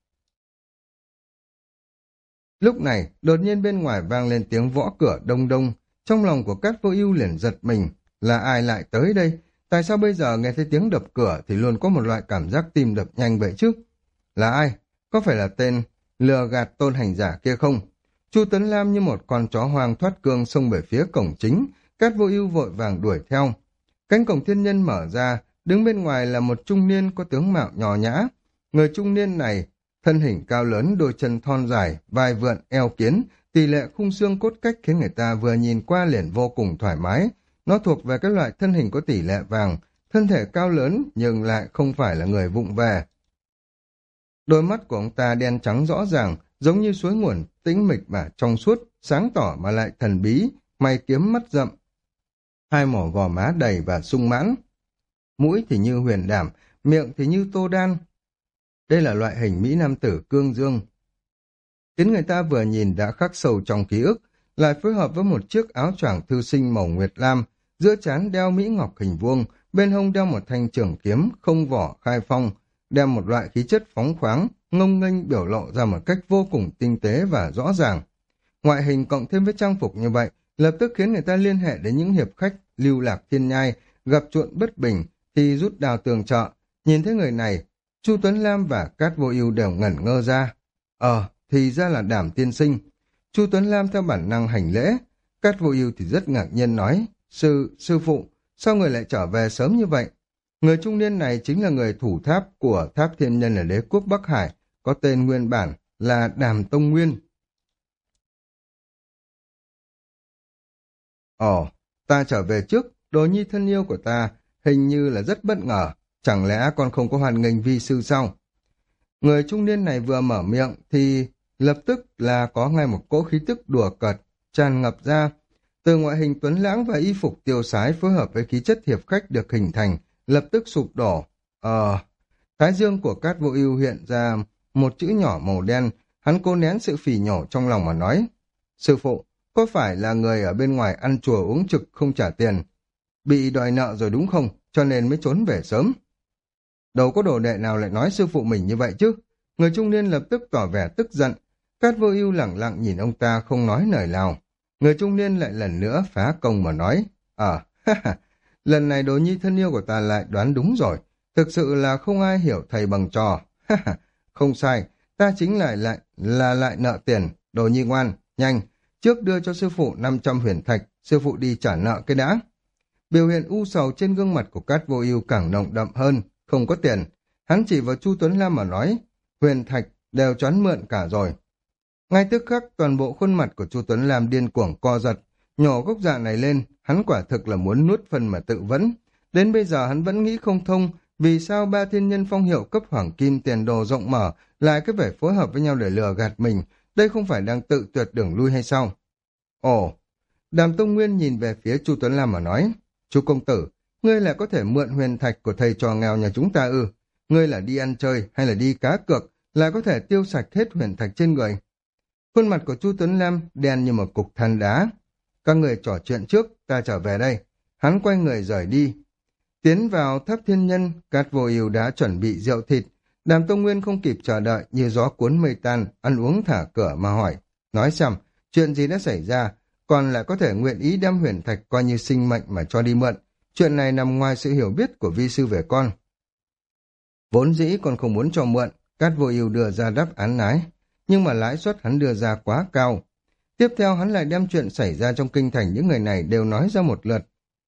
Lúc này, đột nhiên bên ngoài vang lên tiếng gõ cửa đông đông, trong lòng của Cát Vô Ưu liền giật mình, là ai lại tới đây? Tại sao bây giờ nghe thấy tiếng đập cửa thì luôn có một loại cảm giác tim đập nhanh vậy chứ? Là ai? Có phải là tên lừa gạt Tôn Hành Giả kia không? Chu Tuấn Lam như một con chó hoang thoát cương xông về phía cổng chính, Cát Vô Ưu vội vàng đuổi theo. Cánh cổng thiên nhân mở ra, đứng bên ngoài là một trung niên có tướng mạo nho nhã. Người trung niên này, thân hình cao lớn, đôi chân thon dài, vai vượn, eo kiến, tỷ lệ khung xương cốt cách khiến người ta vừa nhìn qua liền vô cùng thoải mái. Nó thuộc về cái loại thân hình có tỷ lệ vàng, thân thể cao lớn nhưng lại không phải là người vụng về. Đôi mắt của ông ta đen trắng rõ ràng, giống như suối nguồn, tĩnh mịch mà trong suốt, sáng tỏ mà lại thần bí, mày kiếm mắt rậm. Hai mỏ gò má đầy và sung mãn. Mũi thì như huyền đảm, miệng thì như tô đan. Đây là loại hình Mỹ Nam tử cương dương. Khiến người ta vừa nhìn đã khắc sâu trong ký ức, lại phối hợp với một chiếc áo choàng thư sinh màu nguyệt lam, giữa trán đeo mỹ ngọc hình vuông, bên hông đeo một thanh trường kiếm không vỏ khai phong, đem một loại khí chất phóng khoáng, ngông nghênh biểu lộ ra một cách vô cùng tinh tế và rõ ràng. Ngoại hình cộng thêm với trang phục như vậy, lập tức khiến người ta liên hệ đến những hiệp khách lưu lạc thiên nhai, gặp chuộn bất bình thì rút đào tường trợ. Nhìn thấy người này, Chu Tuấn Lam và Cát Vô Ưu đều ngẩn ngơ ra. Ờ, thì ra là Đàm tiên sinh. Chu Tuấn Lam theo bản năng hành lễ. Cát Vô Ưu thì rất ngạc nhiên nói, sư, sư phụ, sao người lại trở về sớm như vậy? Người trung niên này chính là người thủ tháp của Tháp Thiên Nhân ở đế quốc Bắc Hải, có tên nguyên bản là Đàm Tông Nguyên. Ồ, ta trở về trước, đồ nhi thân yêu của ta, hình như là rất bất ngờ, chẳng lẽ con không có hoan nghênh vi sư sao? Người trung niên này vừa mở miệng thì lập tức là có ngay một cỗ khí tức đùa cợt tràn ngập ra. Từ ngoại hình tuấn lãng và y phục tiêu sái phối hợp với khí chất hiệp khách được hình thành, lập tức sụp đổ. Ờ, thái dương của Cát Vô Ưu hiện ra một chữ nhỏ màu đen, hắn cố nén sự phỉ nhổ trong lòng mà nói, sư phụ, có phải là người ở bên ngoài ăn chùa uống trực không trả tiền, bị đòi nợ rồi đúng không, cho nên mới trốn về sớm? Đâu có đồ đệ nào lại nói sư phụ mình như vậy chứ, Người trung niên lập tức tỏ vẻ tức giận. Cát Vô Ưu lẳng lặng nhìn ông ta không nói lời nào. Người trung niên lại lần nữa phá công mà nói, ờ, ha lần này đồ nhi thân yêu của ta lại đoán đúng rồi. Thực sự là không ai hiểu thầy bằng trò. Ha ha, không sai, ta chính lại lại là lại nợ tiền. Đồ nhi ngoan, nhanh, trước đưa cho sư phụ năm trăm huyền thạch, sư phụ đi trả nợ cái đã. Biểu hiện u sầu trên gương mặt của Cát Vô Ưu càng nồng đậm hơn. Không có tiền, hắn chỉ vào Chu Tuấn Lam mà nói, huyền thạch đều cho hắn mượn cả rồi. Ngay tức khắc toàn bộ khuôn mặt của Chu Tuấn Lam điên cuồng co giật, nhổ gốc dạ này lên, hắn quả thực là muốn nuốt phân mà tự vẫn. Đến bây giờ hắn vẫn nghĩ không thông, vì sao ba thiên nhân phong hiệu cấp hoàng kim tiền đồ rộng mở lại cứ phải phối hợp với nhau để lừa gạt mình, đây không phải đang tự tuyệt đường lui hay sao? Ồ, Đàm Tông Nguyên nhìn về phía Chu Tuấn Lam mà nói, Chu công tử, ngươi lại có thể mượn huyền thạch của thầy trò nghèo nhà chúng ta ư? Ngươi là đi ăn chơi hay là đi cá cược, lại có thể tiêu sạch hết huyền thạch trên người? Khuôn mặt của Chu Tuấn Lam đen như một cục than đá. Các người trò chuyện trước, ta trở về đây. Hắn quay người rời đi. Tiến vào tháp thiên nhân, Cát Vô Ưu đã chuẩn bị rượu thịt. Đàm Tông Nguyên không kịp chờ đợi, như gió cuốn mây tan, ăn uống thả cửa mà hỏi. Nói xem, chuyện gì đã xảy ra, còn lại có thể nguyện ý đem huyền thạch coi như sinh mệnh mà cho đi mượn. Chuyện này nằm ngoài sự hiểu biết của vi sư về con. Vốn dĩ còn không muốn cho mượn, Cát Vô Ưu đưa ra đáp án nái, nhưng mà lãi suất hắn đưa ra quá cao. Tiếp theo hắn lại đem chuyện xảy ra trong kinh thành những người này đều nói ra một lượt.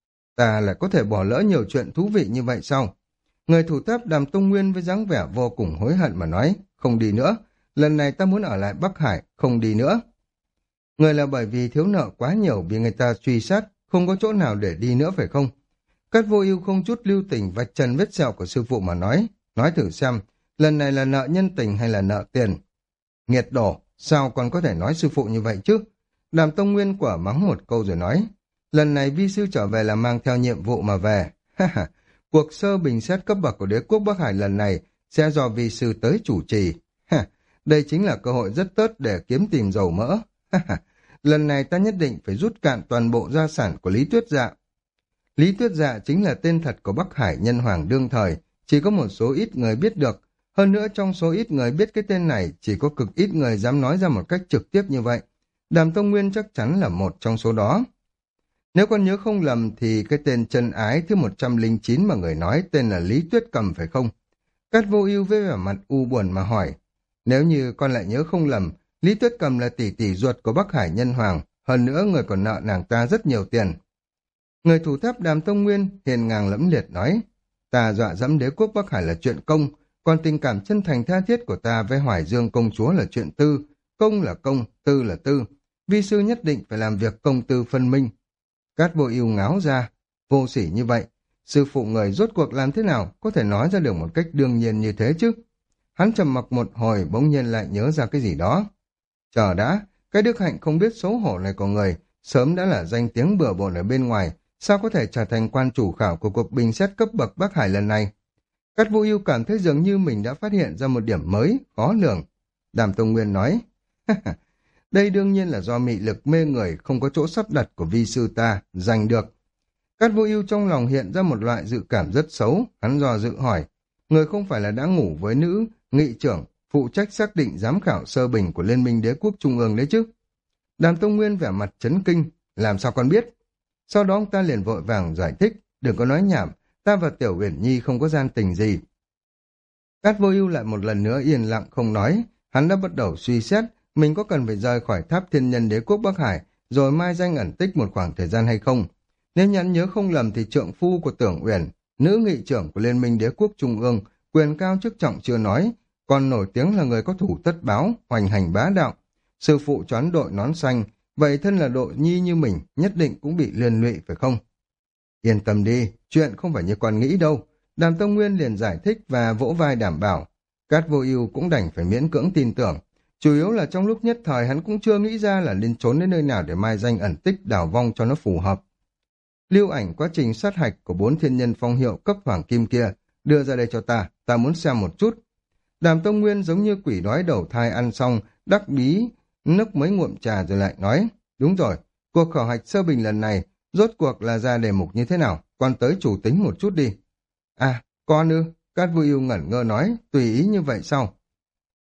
Ta lại có thể bỏ lỡ nhiều chuyện thú vị như vậy sao? Người thủ tháp Đàm Tông Nguyên với dáng vẻ vô cùng hối hận mà nói, không đi nữa, lần này ta muốn ở lại Bắc Hải, không đi nữa. Người là bởi vì thiếu nợ quá nhiều bị người ta truy sát, không có chỗ nào để đi nữa phải không? Cát Vô Ưu không chút lưu tình vạch trần vết sẹo của sư phụ mà nói, nói thử xem, lần này là nợ nhân tình hay là nợ tiền? Nghiệt đổ, sao còn có thể nói sư phụ như vậy chứ? Đàm Tông Nguyên quả mắng một câu rồi nói, lần này vi sư trở về là mang theo nhiệm vụ mà về. Ha ha, cuộc sơ bình xét cấp bậc của đế quốc Bắc Hải lần này sẽ do vi sư tới chủ trì. Ha, đây chính là cơ hội rất tốt để kiếm tìm dầu mỡ. Ha ha, lần này ta nhất định phải rút cạn toàn bộ gia sản của Lý Tuyết Dạ. Lý Tuyết Dạ chính là tên thật của Bắc Hải nhân hoàng đương thời, chỉ có một số ít người biết được. Hơn nữa trong số ít người biết cái tên này, chỉ có cực ít người dám nói ra một cách trực tiếp như vậy. Đàm Tông Nguyên chắc chắn là một trong số đó. Nếu con nhớ không lầm thì cái tên chân ái thứ một trăm lẻ chín mà người nói tên là Lý Tuyết Cầm phải không? Cát Vô Ưu với vẻ mặt u buồn mà hỏi. Nếu như con lại nhớ không lầm, Lý Tuyết Cầm là tỷ tỷ ruột của Bắc Hải nhân hoàng, hơn nữa người còn nợ nàng ta rất nhiều tiền. Người thủ tháp Đàm Tông Nguyên hiền ngang lẫm liệt nói, ta dọa dẫm đế quốc Bắc Hải là chuyện công, còn tình cảm chân thành tha thiết của ta với Hoài Dương công chúa là chuyện tư, công là công, tư là tư. Vi sư nhất định phải làm việc công tư phân minh. Cát Vô Ưu ngáo ra, vô sỉ như vậy, sư phụ người rốt cuộc làm thế nào có thể nói ra được một cách đương nhiên như thế chứ? Hắn trầm mặc một hồi bỗng nhiên lại nhớ ra cái gì đó. Chờ đã, cái đức hạnh không biết xấu hổ này của người, sớm đã là danh tiếng bừa bộn ở bên ngoài, sao có thể trở thành quan chủ khảo của cuộc bình xét cấp bậc Bắc Hải lần này? Cát Vô Ưu cảm thấy dường như mình đã phát hiện ra một điểm mới, khó lường. Đàm Tông Nguyên nói, đây đương nhiên là do mị lực mê người không có chỗ sắp đặt của vi sư ta giành được. Cát Vô Ưu trong lòng hiện ra một loại dự cảm rất xấu, hắn dò dự hỏi, người không phải là đã ngủ với nữ nghị trưởng phụ trách xác định giám khảo sơ bình của Liên minh Đế quốc Trung ương đấy chứ? Đàm Tông Nguyên vẻ mặt chấn kinh, làm sao con biết? Sau đó ông ta liền vội vàng giải thích, đừng có nói nhảm, ta và Tiểu Uyển Nhi không có gian tình gì. Cát Vô Ưu lại một lần nữa yên lặng không nói, hắn đã bắt đầu suy xét mình có cần phải rời khỏi tháp thiên nhân đế quốc Bắc Hải rồi mai danh ẩn tích một khoảng thời gian hay không. Nếu nhắn nhớ không lầm thì trượng phu của Tưởng Uyển, nữ nghị trưởng của Liên minh Đế quốc Trung ương, quyền cao chức trọng chưa nói, còn nổi tiếng là người có thủ tất báo, hoành hành bá đạo. Sư phụ choán đội nón xanh, vậy thân là Độ Nhi như mình nhất định cũng bị liên lụy phải không? Yên tâm đi, chuyện không phải như con nghĩ đâu. Đàm Tông Nguyên liền giải thích và vỗ vai đảm bảo. Cát Vô Ưu cũng đành phải miễn cưỡng tin tưởng. Chủ yếu là trong lúc nhất thời hắn cũng chưa nghĩ ra là nên trốn đến nơi nào để mai danh ẩn tích đào vong cho nó phù hợp. Lưu ảnh quá trình sát hạch của bốn thiên nhân phong hiệu cấp hoàng kim kia, đưa ra đây cho ta, ta muốn xem một chút. Đàm Tông Nguyên giống như quỷ đói đầu thai ăn xong, đắc bí, nốc mấy ngụm trà rồi lại nói, đúng rồi, cuộc khảo hạch sơ bình lần này, rốt cuộc là ra đề mục như thế nào, con tới chủ tính một chút đi. À, con ư, Cát Vô Ưu ngẩn ngơ nói, tùy ý như vậy sao?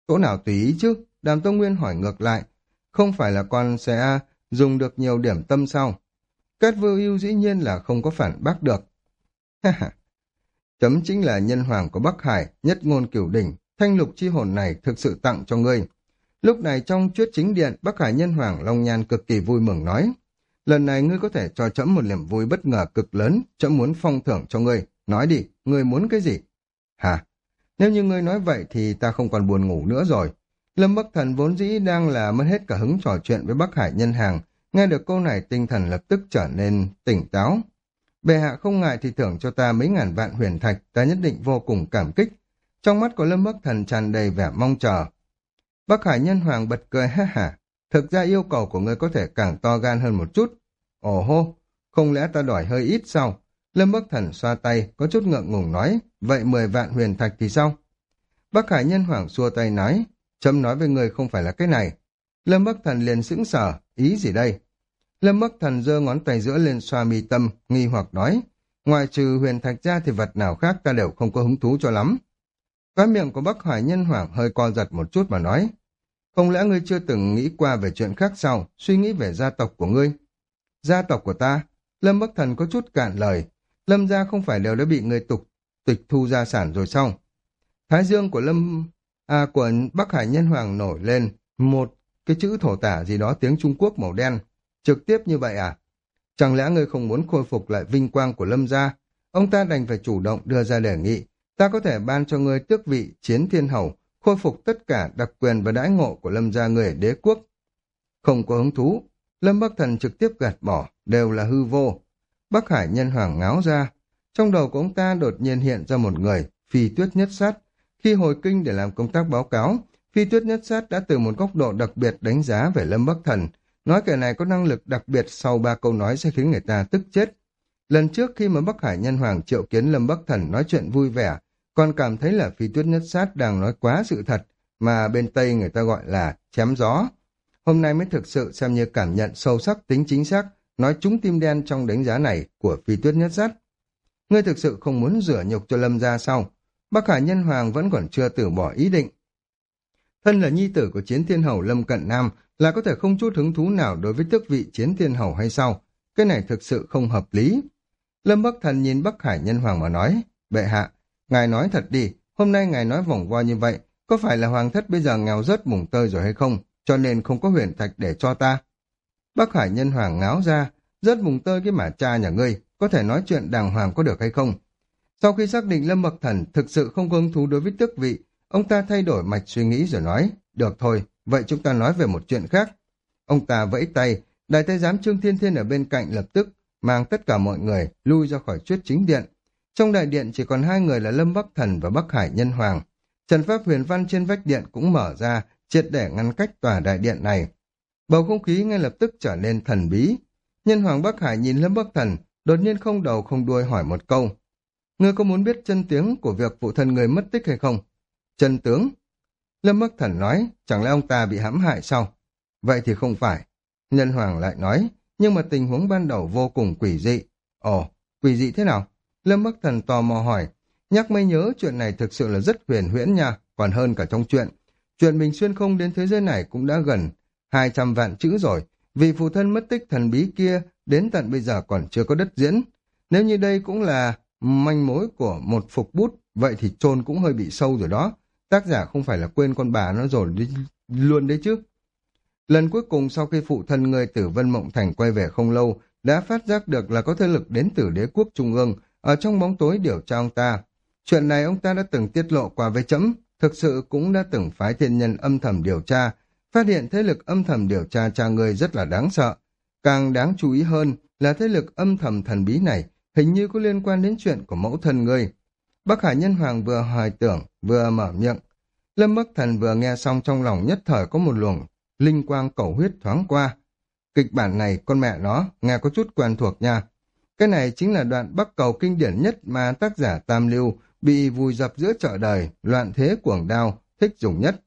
Chỗ nào tùy ý chứ? Đàm Tông Nguyên hỏi ngược lại. Không phải là con sẽ dùng được nhiều điểm tâm sao? Cát Vô Ưu dĩ nhiên là không có phản bác được. Ha ha, chấm chính là nhân hoàng của Bắc Hải, nhất ngôn cửu đỉnh, thanh lục chi hồn này thực sự tặng cho ngươi. Lúc này trong Chuyết Chính Điện, Bắc Hải nhân hoàng Long Nhan cực kỳ vui mừng nói, lần này ngươi có thể cho trẫm một niềm vui bất ngờ cực lớn, trẫm muốn phong thưởng cho ngươi, nói đi, ngươi muốn cái gì? Hả? Nếu như ngươi nói vậy thì ta không còn buồn ngủ nữa rồi. Lâm Bắc Thần vốn dĩ đang là mất hết cả hứng trò chuyện với Bắc Hải nhân hàng, nghe được câu này tinh thần lập tức trở nên tỉnh táo. Bệ hạ không ngại thì thưởng cho ta mấy ngàn vạn huyền thạch, ta nhất định vô cùng cảm kích. Trong mắt của Lâm Bắc Thần tràn đầy vẻ mong chờ. Bắc Hải nhân hoàng bật cười ha hả, thực ra yêu cầu của ngươi có thể càng to gan hơn một chút. Ồ hô, không lẽ ta đòi hơi ít sao? Lâm Bắc Thần xoa tay, có chút ngượng ngùng nói, vậy mười vạn huyền thạch thì sao? Bắc Hải nhân hoàng xua tay nói, chấm nói với ngươi không phải là cái này. Lâm Bắc Thần liền sững sờ, ý gì đây? Lâm Bắc Thần giơ ngón tay giữa lên xoa mi tâm, nghi hoặc nói, ngoài trừ huyền thạch ra thì vật nào khác ta đều không có hứng thú cho lắm. Cái miệng của Bắc Hải nhân hoàng hơi co giật một chút mà nói, không lẽ ngươi chưa từng nghĩ qua về chuyện khác sao, suy nghĩ về gia tộc của ngươi? Gia tộc của ta? Lâm Bắc Thần có chút cạn lời, Lâm gia không phải đều đã bị ngươi tục tịch thu gia sản rồi sao? Thái dương của Lâm à của Bắc Hải nhân hoàng nổi lên một cái chữ thổ tả gì đó tiếng Trung Quốc màu đen. Trực tiếp như vậy à? Chẳng lẽ ngươi không muốn khôi phục lại vinh quang của Lâm gia? Ông ta đành phải chủ động đưa ra đề nghị, ta có thể ban cho ngươi tước vị chiến thiên hầu, khôi phục tất cả đặc quyền và đãi ngộ của Lâm gia ngươi ở đế quốc. Không có hứng thú. Lâm Bắc Thần trực tiếp gạt bỏ, đều là hư vô. Bắc Hải nhân hoàng ngáo ra. Trong đầu của ông ta đột nhiên hiện ra một người, Phi Tuyết Nhất Sát. Khi hồi kinh để làm công tác báo cáo, Phi Tuyết Nhất Sát đã từ một góc độ đặc biệt đánh giá về Lâm Bắc Thần, nói kẻ này có năng lực đặc biệt, sau ba câu nói sẽ khiến người ta tức chết. Lần trước khi mà Bắc Hải nhân hoàng triệu kiến Lâm Bắc Thần nói chuyện vui vẻ, còn cảm thấy là Phi Tuyết Nhất Sát đang nói quá sự thật, mà bên Tây người ta gọi là chém gió. Hôm nay mới thực sự xem như cảm nhận sâu sắc tính chính xác, nói trúng tim đen trong đánh giá này của Phi Tuyết Nhất Sát. Ngươi thực sự không muốn rửa nhục cho Lâm gia sao? Bắc Hải nhân hoàng vẫn còn chưa từ bỏ ý định. Thân là nhi tử của chiến thiên hầu Lâm Cận Nam, là có thể không chút hứng thú nào đối với tước vị chiến thiên hầu hay sao? Cái này thực sự không hợp lý. Lâm Bắc Thần nhìn Bắc Hải nhân hoàng mà nói, bệ hạ, ngài nói thật đi, hôm nay ngài nói vòng vo như vậy, có phải là hoàng thất bây giờ nghèo rớt mùng tơi rồi hay không, cho nên không có huyền thạch để cho ta? Bắc Hải nhân hoàng ngáo ra, rớt mùng tơi cái mả cha nhà ngươi, có thể nói chuyện đàng hoàng có được hay không? Sau khi xác định Lâm Bắc Thần thực sự không có hứng thú đối với tước vị, ông ta thay đổi mạch suy nghĩ rồi nói, được thôi, vậy chúng ta nói về một chuyện khác. Ông ta vẫy tay, đại thái giám Trương Thiên Thiên ở bên cạnh lập tức mang tất cả mọi người lui ra khỏi Chuyết Chính Điện. Trong đại điện chỉ còn hai người là Lâm Bắc Thần và Bắc Hải nhân hoàng. Trận pháp huyền văn trên vách điện cũng mở ra, triệt để ngăn cách tòa đại điện này. Bầu không khí ngay lập tức trở nên thần bí. Nhân hoàng Bắc Hải nhìn Lâm Bắc Thần, đột nhiên không đầu không đuôi hỏi một câu. Ngươi có muốn biết chân tướng của việc phụ thân người mất tích hay không? Chân tướng? Lâm Bắc Thần nói, chẳng lẽ ông ta bị hãm hại sao? Vậy thì không phải. Nhân hoàng lại nói, nhưng mà tình huống ban đầu vô cùng quỷ dị. Ồ, quỷ dị thế nào? Lâm Bắc Thần tò mò hỏi, nhắc mới nhớ chuyện này thực sự là rất huyền huyễn nha, còn hơn cả trong chuyện. Chuyện mình xuyên không đến thế giới này cũng đã gần hai trăm vạn chữ rồi, vì phụ thân mất tích thần bí kia đến tận bây giờ còn chưa có đất diễn. Nếu như đây cũng là manh mối của một phục bút, vậy thì chôn cũng hơi bị sâu rồi đó. Tác giả không phải là quên con bà nó rồi đi, luôn đấy chứ. Lần cuối cùng sau khi phụ thân người từ Vân Mộng Thành quay về không lâu, đã phát giác được là có thế lực đến từ đế quốc trung ương, ở trong bóng tối điều tra ông ta. Chuyện này ông ta đã từng tiết lộ qua với trẫm, thực sự cũng đã từng phái thiên nhân âm thầm điều tra, phát hiện thế lực âm thầm điều tra cha người rất là đáng sợ. Càng đáng chú ý hơn là thế lực âm thầm thần bí này hình như có liên quan đến chuyện của mẫu thân ngươi. Bắc Hải nhân hoàng vừa hỏi tưởng, vừa mở miệng. Lâm Bắc Thần vừa nghe xong trong lòng nhất thời có một luồng linh quang cầu huyết thoáng qua. Kịch bản này, con mẹ nó, nghe có chút quen thuộc nha. Cái này chính là đoạn Bắc Cầu kinh điển nhất mà tác giả Tam Lưu bị vùi dập giữa chợ đời, loạn thế cuồng đao, thích dùng nhất.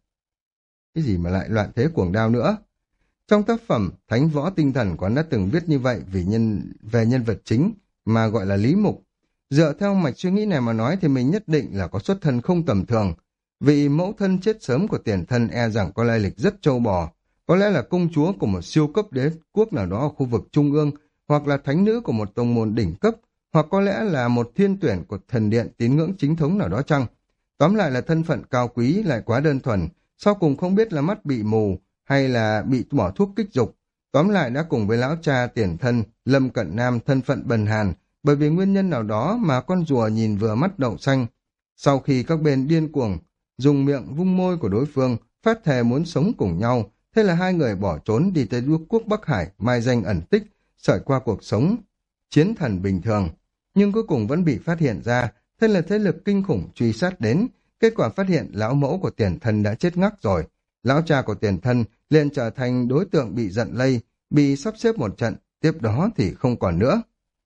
Cái gì mà lại loạn thế cuồng đao nữa? Trong tác phẩm Thánh Võ Tinh Thần quán đã từng viết như vậy vì nhân về nhân vật chính mà gọi là Lý Mục. Dựa theo mạch suy nghĩ này mà nói thì mình nhất định là có xuất thân không tầm thường. Vị mẫu thân chết sớm của tiền thân e rằng có lai lịch rất trâu bò, có lẽ là công chúa của một siêu cấp đế quốc nào đó ở khu vực trung ương, hoặc là thánh nữ của một tông môn đỉnh cấp, hoặc có lẽ là một thiên tuyển của thần điện tín ngưỡng chính thống nào đó chăng. Tóm lại là thân phận cao quý lại quá đơn thuần, sau cùng không biết là mắt bị mù hay là bị bỏ thuốc kích dục. Tóm lại đã cùng với lão cha tiền thân Lâm Cận Nam thân phận bần hàn, bởi vì nguyên nhân nào đó mà con rùa nhìn vừa mắt đậu xanh. Sau khi các bên điên cuồng dùng miệng vung môi của đối phương, phát thề muốn sống cùng nhau, thế là hai người bỏ trốn đi tới đế quốc Bắc Hải, mai danh ẩn tích, sởi qua cuộc sống chiến thần bình thường. Nhưng cuối cùng vẫn bị phát hiện ra, thế là thế lực kinh khủng truy sát đến, kết quả phát hiện lão mẫu của tiền thân đã chết ngắc rồi. Lão cha của tiền thân liền trở thành đối tượng bị giận lây, bị sắp xếp một trận, tiếp đó thì không còn nữa.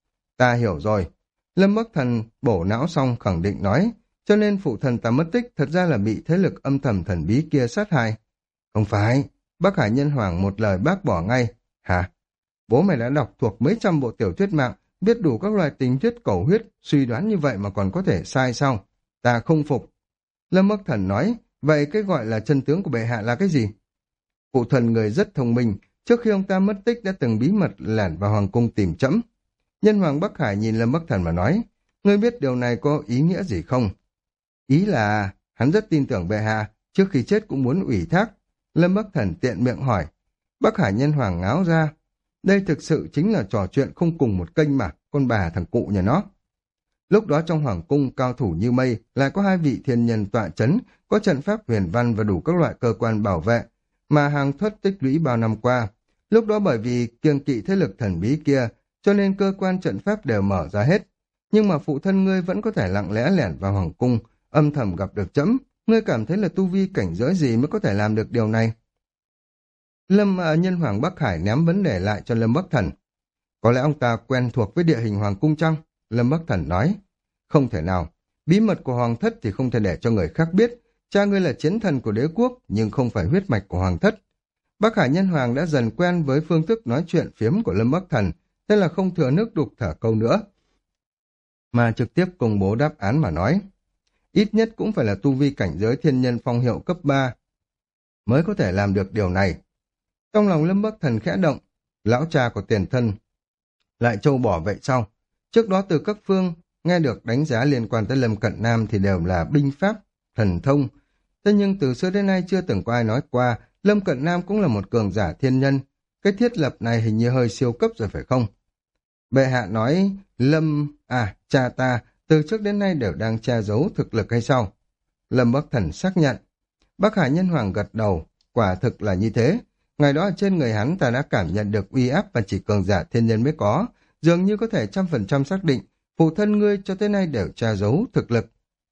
Ta hiểu rồi. Lâm Bắc Thần bổ não xong khẳng định nói, cho nên phụ thần ta mất tích thật ra là bị thế lực âm thầm thần bí kia sát hại. Không phải, Bắc Hải Nhân Hoàng một lời bác bỏ ngay. Hả? Bố mày đã đọc thuộc mấy trăm bộ tiểu thuyết mạng, biết đủ các loại tình tiết cầu huyết, suy đoán như vậy mà còn có thể sai sao? Ta không phục. Lâm Bắc Thần nói, vậy cái gọi là chân tướng của bệ hạ là cái gì? Phụ thần người rất thông minh, trước khi ông ta mất tích đã từng bí mật lẻn vào hoàng cung tìm trẫm. Nhân Hoàng Bắc Hải nhìn Lâm Bắc Thần mà nói, ngươi biết điều này có ý nghĩa gì không? Ý là, hắn rất tin tưởng bệ hạ, trước khi chết cũng muốn ủy thác. Lâm Bắc Thần tiện miệng hỏi. Bắc Hải Nhân Hoàng ngáo ra, đây thực sự chính là trò chuyện không cùng một kênh mà, con bà thằng cụ nhà nó. Lúc đó trong hoàng cung cao thủ như mây, lại có hai vị thiên nhân tọa chấn, có trận pháp huyền văn và đủ các loại cơ quan bảo vệ, mà hàng thuật tích lũy bao năm qua. Lúc đó bởi vì kiêng kỵ thế lực thần bí kia, cho nên cơ quan trận pháp đều mở ra hết. Nhưng mà phụ thân ngươi vẫn có thể lặng lẽ lẻn vào hoàng cung, âm thầm gặp được trẫm. Ngươi cảm thấy là tu vi cảnh giới gì mới có thể làm được điều này? Lâm à, Nhân Hoàng Bắc Hải ném vấn đề lại cho Lâm Bắc Thần. Có lẽ ông ta quen thuộc với địa hình hoàng cung chăng? Lâm Bắc Thần nói. Không thể nào. Bí mật của hoàng thất thì không thể để cho người khác biết. Cha ngươi là chiến thần của đế quốc, nhưng không phải huyết mạch của hoàng thất. Bắc Hải Nhân Hoàng đã dần quen với phương thức nói chuyện phiếm của Lâm Bắc Thần, thế là không thừa nước đục thả câu nữa, mà trực tiếp công bố đáp án mà nói. Ít nhất cũng phải là tu vi cảnh giới thiên nhân phong hiệu cấp ba mới có thể làm được điều này. Trong lòng Lâm Bắc Thần khẽ động, lão cha của tiền thân lại trâu bỏ vậy sao? Trước đó từ các phương nghe được đánh giá liên quan tới Lâm Cận Nam thì đều là binh pháp, thần thông. Thế nhưng từ xưa đến nay chưa từng có ai nói qua Lâm Cận Nam cũng là một cường giả thiên nhân. Cái thiết lập này hình như hơi siêu cấp rồi phải không? Bệ hạ nói Lâm, à cha ta từ trước đến nay đều đang che giấu thực lực hay sao? Lâm Bắc Thần xác nhận. Bắc Hải Nhân Hoàng gật đầu, quả thực là như thế. Ngày đó ở trên người hắn ta đã cảm nhận được uy áp và chỉ cường giả thiên nhân mới có, dường như có thể trăm phần trăm xác định phụ thân ngươi cho tới nay đều che giấu thực lực.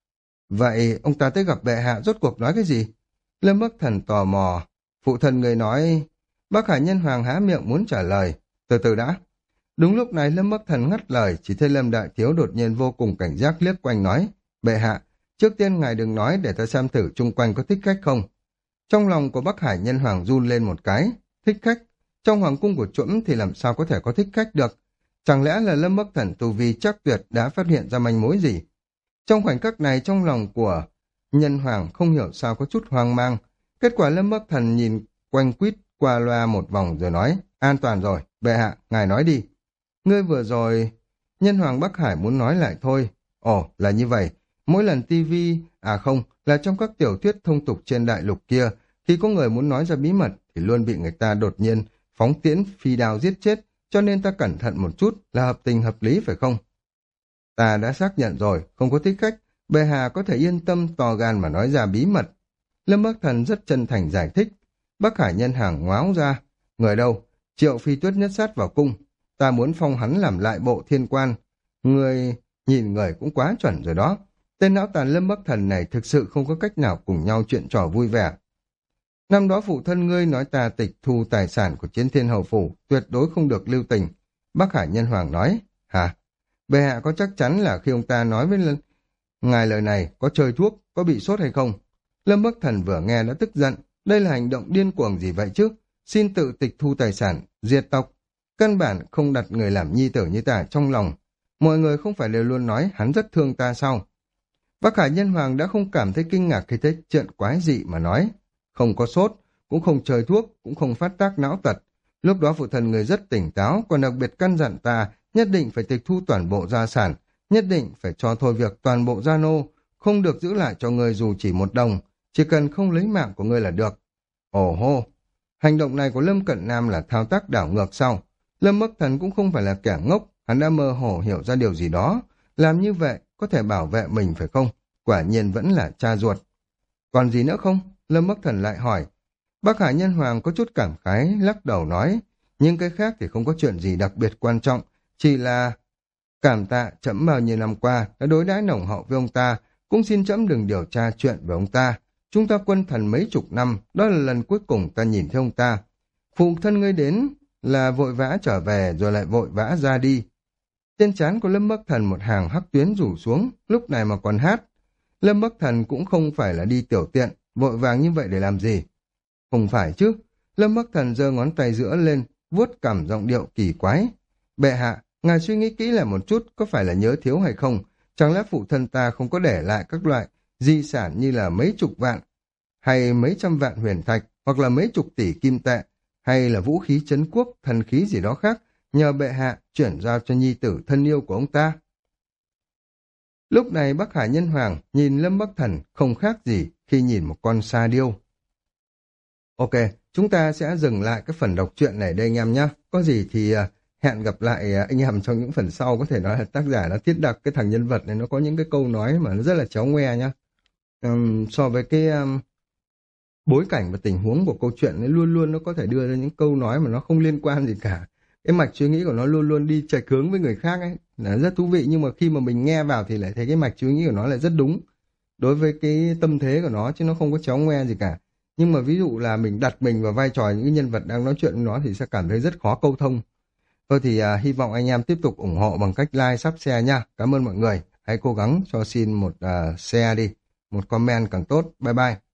Vậy ông ta tới gặp bệ hạ rốt cuộc nói cái gì? Lâm Bắc Thần tò mò. Phụ thân người nói. Bắc Hải Nhân Hoàng há miệng muốn trả lời. Từ từ đã. Đúng lúc này Lâm Bắc Thần ngắt lời, chỉ thấy Lâm Đại Thiếu đột nhiên vô cùng cảnh giác liếc quanh nói. Bệ hạ, trước tiên ngài đừng nói để ta xem thử chung quanh có thích khách không. Trong lòng của Bắc Hải Nhân Hoàng run lên một cái. Thích khách? Trong hoàng cung của trẫm thì làm sao có thể có thích khách được? Chẳng lẽ là Lâm Bắc Thần tu vi chắc tuyệt đã phát hiện ra manh mối gì? Trong khoảnh khắc này trong lòng của Nhân Hoàng không hiểu sao có chút hoang mang. Kết quả Lâm Bắc Thần nhìn quanh quýt qua loa một vòng rồi nói, an toàn rồi, bệ hạ, ngài nói đi. Ngươi vừa rồi, Nhân Hoàng Bắc Hải muốn nói lại thôi. Ồ, là như vậy, mỗi lần tivi, à không, là trong các tiểu thuyết thông tục trên đại lục kia, khi có người muốn nói ra bí mật thì luôn bị người ta đột nhiên phóng tiễn phi đao giết chết, cho nên ta cẩn thận một chút là hợp tình hợp lý phải không? Ta đã xác nhận rồi, không có thích khách, bệ hạ có thể yên tâm to gan mà nói ra bí mật. Lâm Bắc Thần rất chân thành giải thích. Bắc Hải Nhân Hoàng ngoáo ra. Người đâu? Triệu Phi Tuyết nhất sát vào cung. Ta muốn phong hắn làm lại bộ thiên quan. Người nhìn người cũng quá chuẩn rồi đó. Tên não tàn Lâm Bắc Thần này thực sự không có cách nào cùng nhau chuyện trò vui vẻ. Năm đó phụ thân ngươi nói ta tịch thu tài sản của Chiến Thiên Hầu Phủ, tuyệt đối không được lưu tình. Bắc Hải Nhân Hoàng nói. Hả? Bệ hạ có chắc chắn là khi ông ta nói với ngài lời này có chơi thuốc, có bị sốt hay không? Lâm Bắc Thần vừa nghe đã tức giận. Đây là hành động điên cuồng gì vậy chứ? Xin tự tịch thu tài sản, diệt tộc. Căn bản không đặt người làm nhi tử như ta trong lòng. Mọi người không phải đều luôn nói hắn rất thương ta sao? Bắc Hải Nhân Hoàng đã không cảm thấy kinh ngạc khi thấy chuyện quái dị mà nói. Không có sốt, cũng không chơi thuốc, cũng không phát tác não tật. Lúc đó phụ thân người rất tỉnh táo, còn đặc biệt căn dặn ta nhất định phải tịch thu toàn bộ gia sản, nhất định phải cho thôi việc toàn bộ gia nô, không được giữ lại cho người dù chỉ một đồng, chỉ cần không lấy mạng của người là được. Ồ hô, hành động này của Lâm Cận Nam là thao tác đảo ngược sau. Lâm Bắc Thần cũng không phải là kẻ ngốc, hắn đã mơ hồ hiểu ra điều gì đó. Làm như vậy có thể bảo vệ mình phải không? Quả nhiên vẫn là cha ruột. Còn gì nữa không? Lâm Bắc Thần lại hỏi. Bắc Hải Nhân Hoàng có chút cảm khái, lắc đầu nói. Nhưng cái khác thì không có chuyện gì đặc biệt quan trọng, chỉ là cảm tạ trẫm bao nhiêu năm qua đã đối đãi nồng hậu với ông ta, cũng xin trẫm đừng điều tra chuyện về ông ta. Chúng ta quân thần mấy chục năm, đó là lần cuối cùng ta nhìn thấy ông ta. Phụ thân ngươi đến là vội vã trở về rồi lại vội vã ra đi. Trên trán của Lâm Bắc Thần một hàng hắc tuyến rủ xuống, lúc này mà còn hát. Lâm Bắc Thần cũng không phải là đi tiểu tiện, vội vàng như vậy để làm gì? Không phải chứ. Lâm Bắc Thần giơ ngón tay giữa lên, vuốt cằm giọng điệu kỳ quái. Bệ hạ, ngài suy nghĩ kỹ lại một chút, có phải là nhớ thiếu hay không? Chẳng lẽ phụ thân ta không có để lại các loại di sản như là mấy chục vạn, hay mấy trăm vạn huyền thạch, hoặc là mấy chục tỷ kim tệ, hay là vũ khí trấn quốc, thần khí gì đó khác, nhờ bệ hạ chuyển giao cho nhi tử thân yêu của ông ta? Lúc này Bắc Hải Nhân Hoàng nhìn Lâm Bắc Thần không khác gì khi nhìn một con sa điêu. Ok, chúng ta sẽ dừng lại cái phần đọc truyện này đây anh em nhé. Có gì thì uh, hẹn gặp lại uh, anh em trong những phần sau. Có thể nói là tác giả nó thiết đặt cái thằng nhân vật này, nó có những cái câu nói mà nó rất là chéo ngoe nhá. Um, so với cái um, bối cảnh và tình huống của câu chuyện ấy, luôn luôn nó có thể đưa ra những câu nói mà nó không liên quan gì cả. Cái mạch suy nghĩ của nó luôn luôn đi chệch hướng với người khác ấy, là rất thú vị, nhưng mà khi mà mình nghe vào thì lại thấy cái mạch suy nghĩ của nó lại rất đúng đối với cái tâm thế của nó, chứ nó không có chéo ngoe gì cả. Nhưng mà ví dụ là mình đặt mình vào vai trò những cái nhân vật đang nói chuyện với nó thì sẽ cảm thấy rất khó câu thông. Thôi thì à, hy vọng anh em tiếp tục ủng hộ bằng cách like, sub, share nha. Cảm ơn mọi người. Hãy cố gắng cho xin một uh, share đi, một comment càng tốt. Bye bye.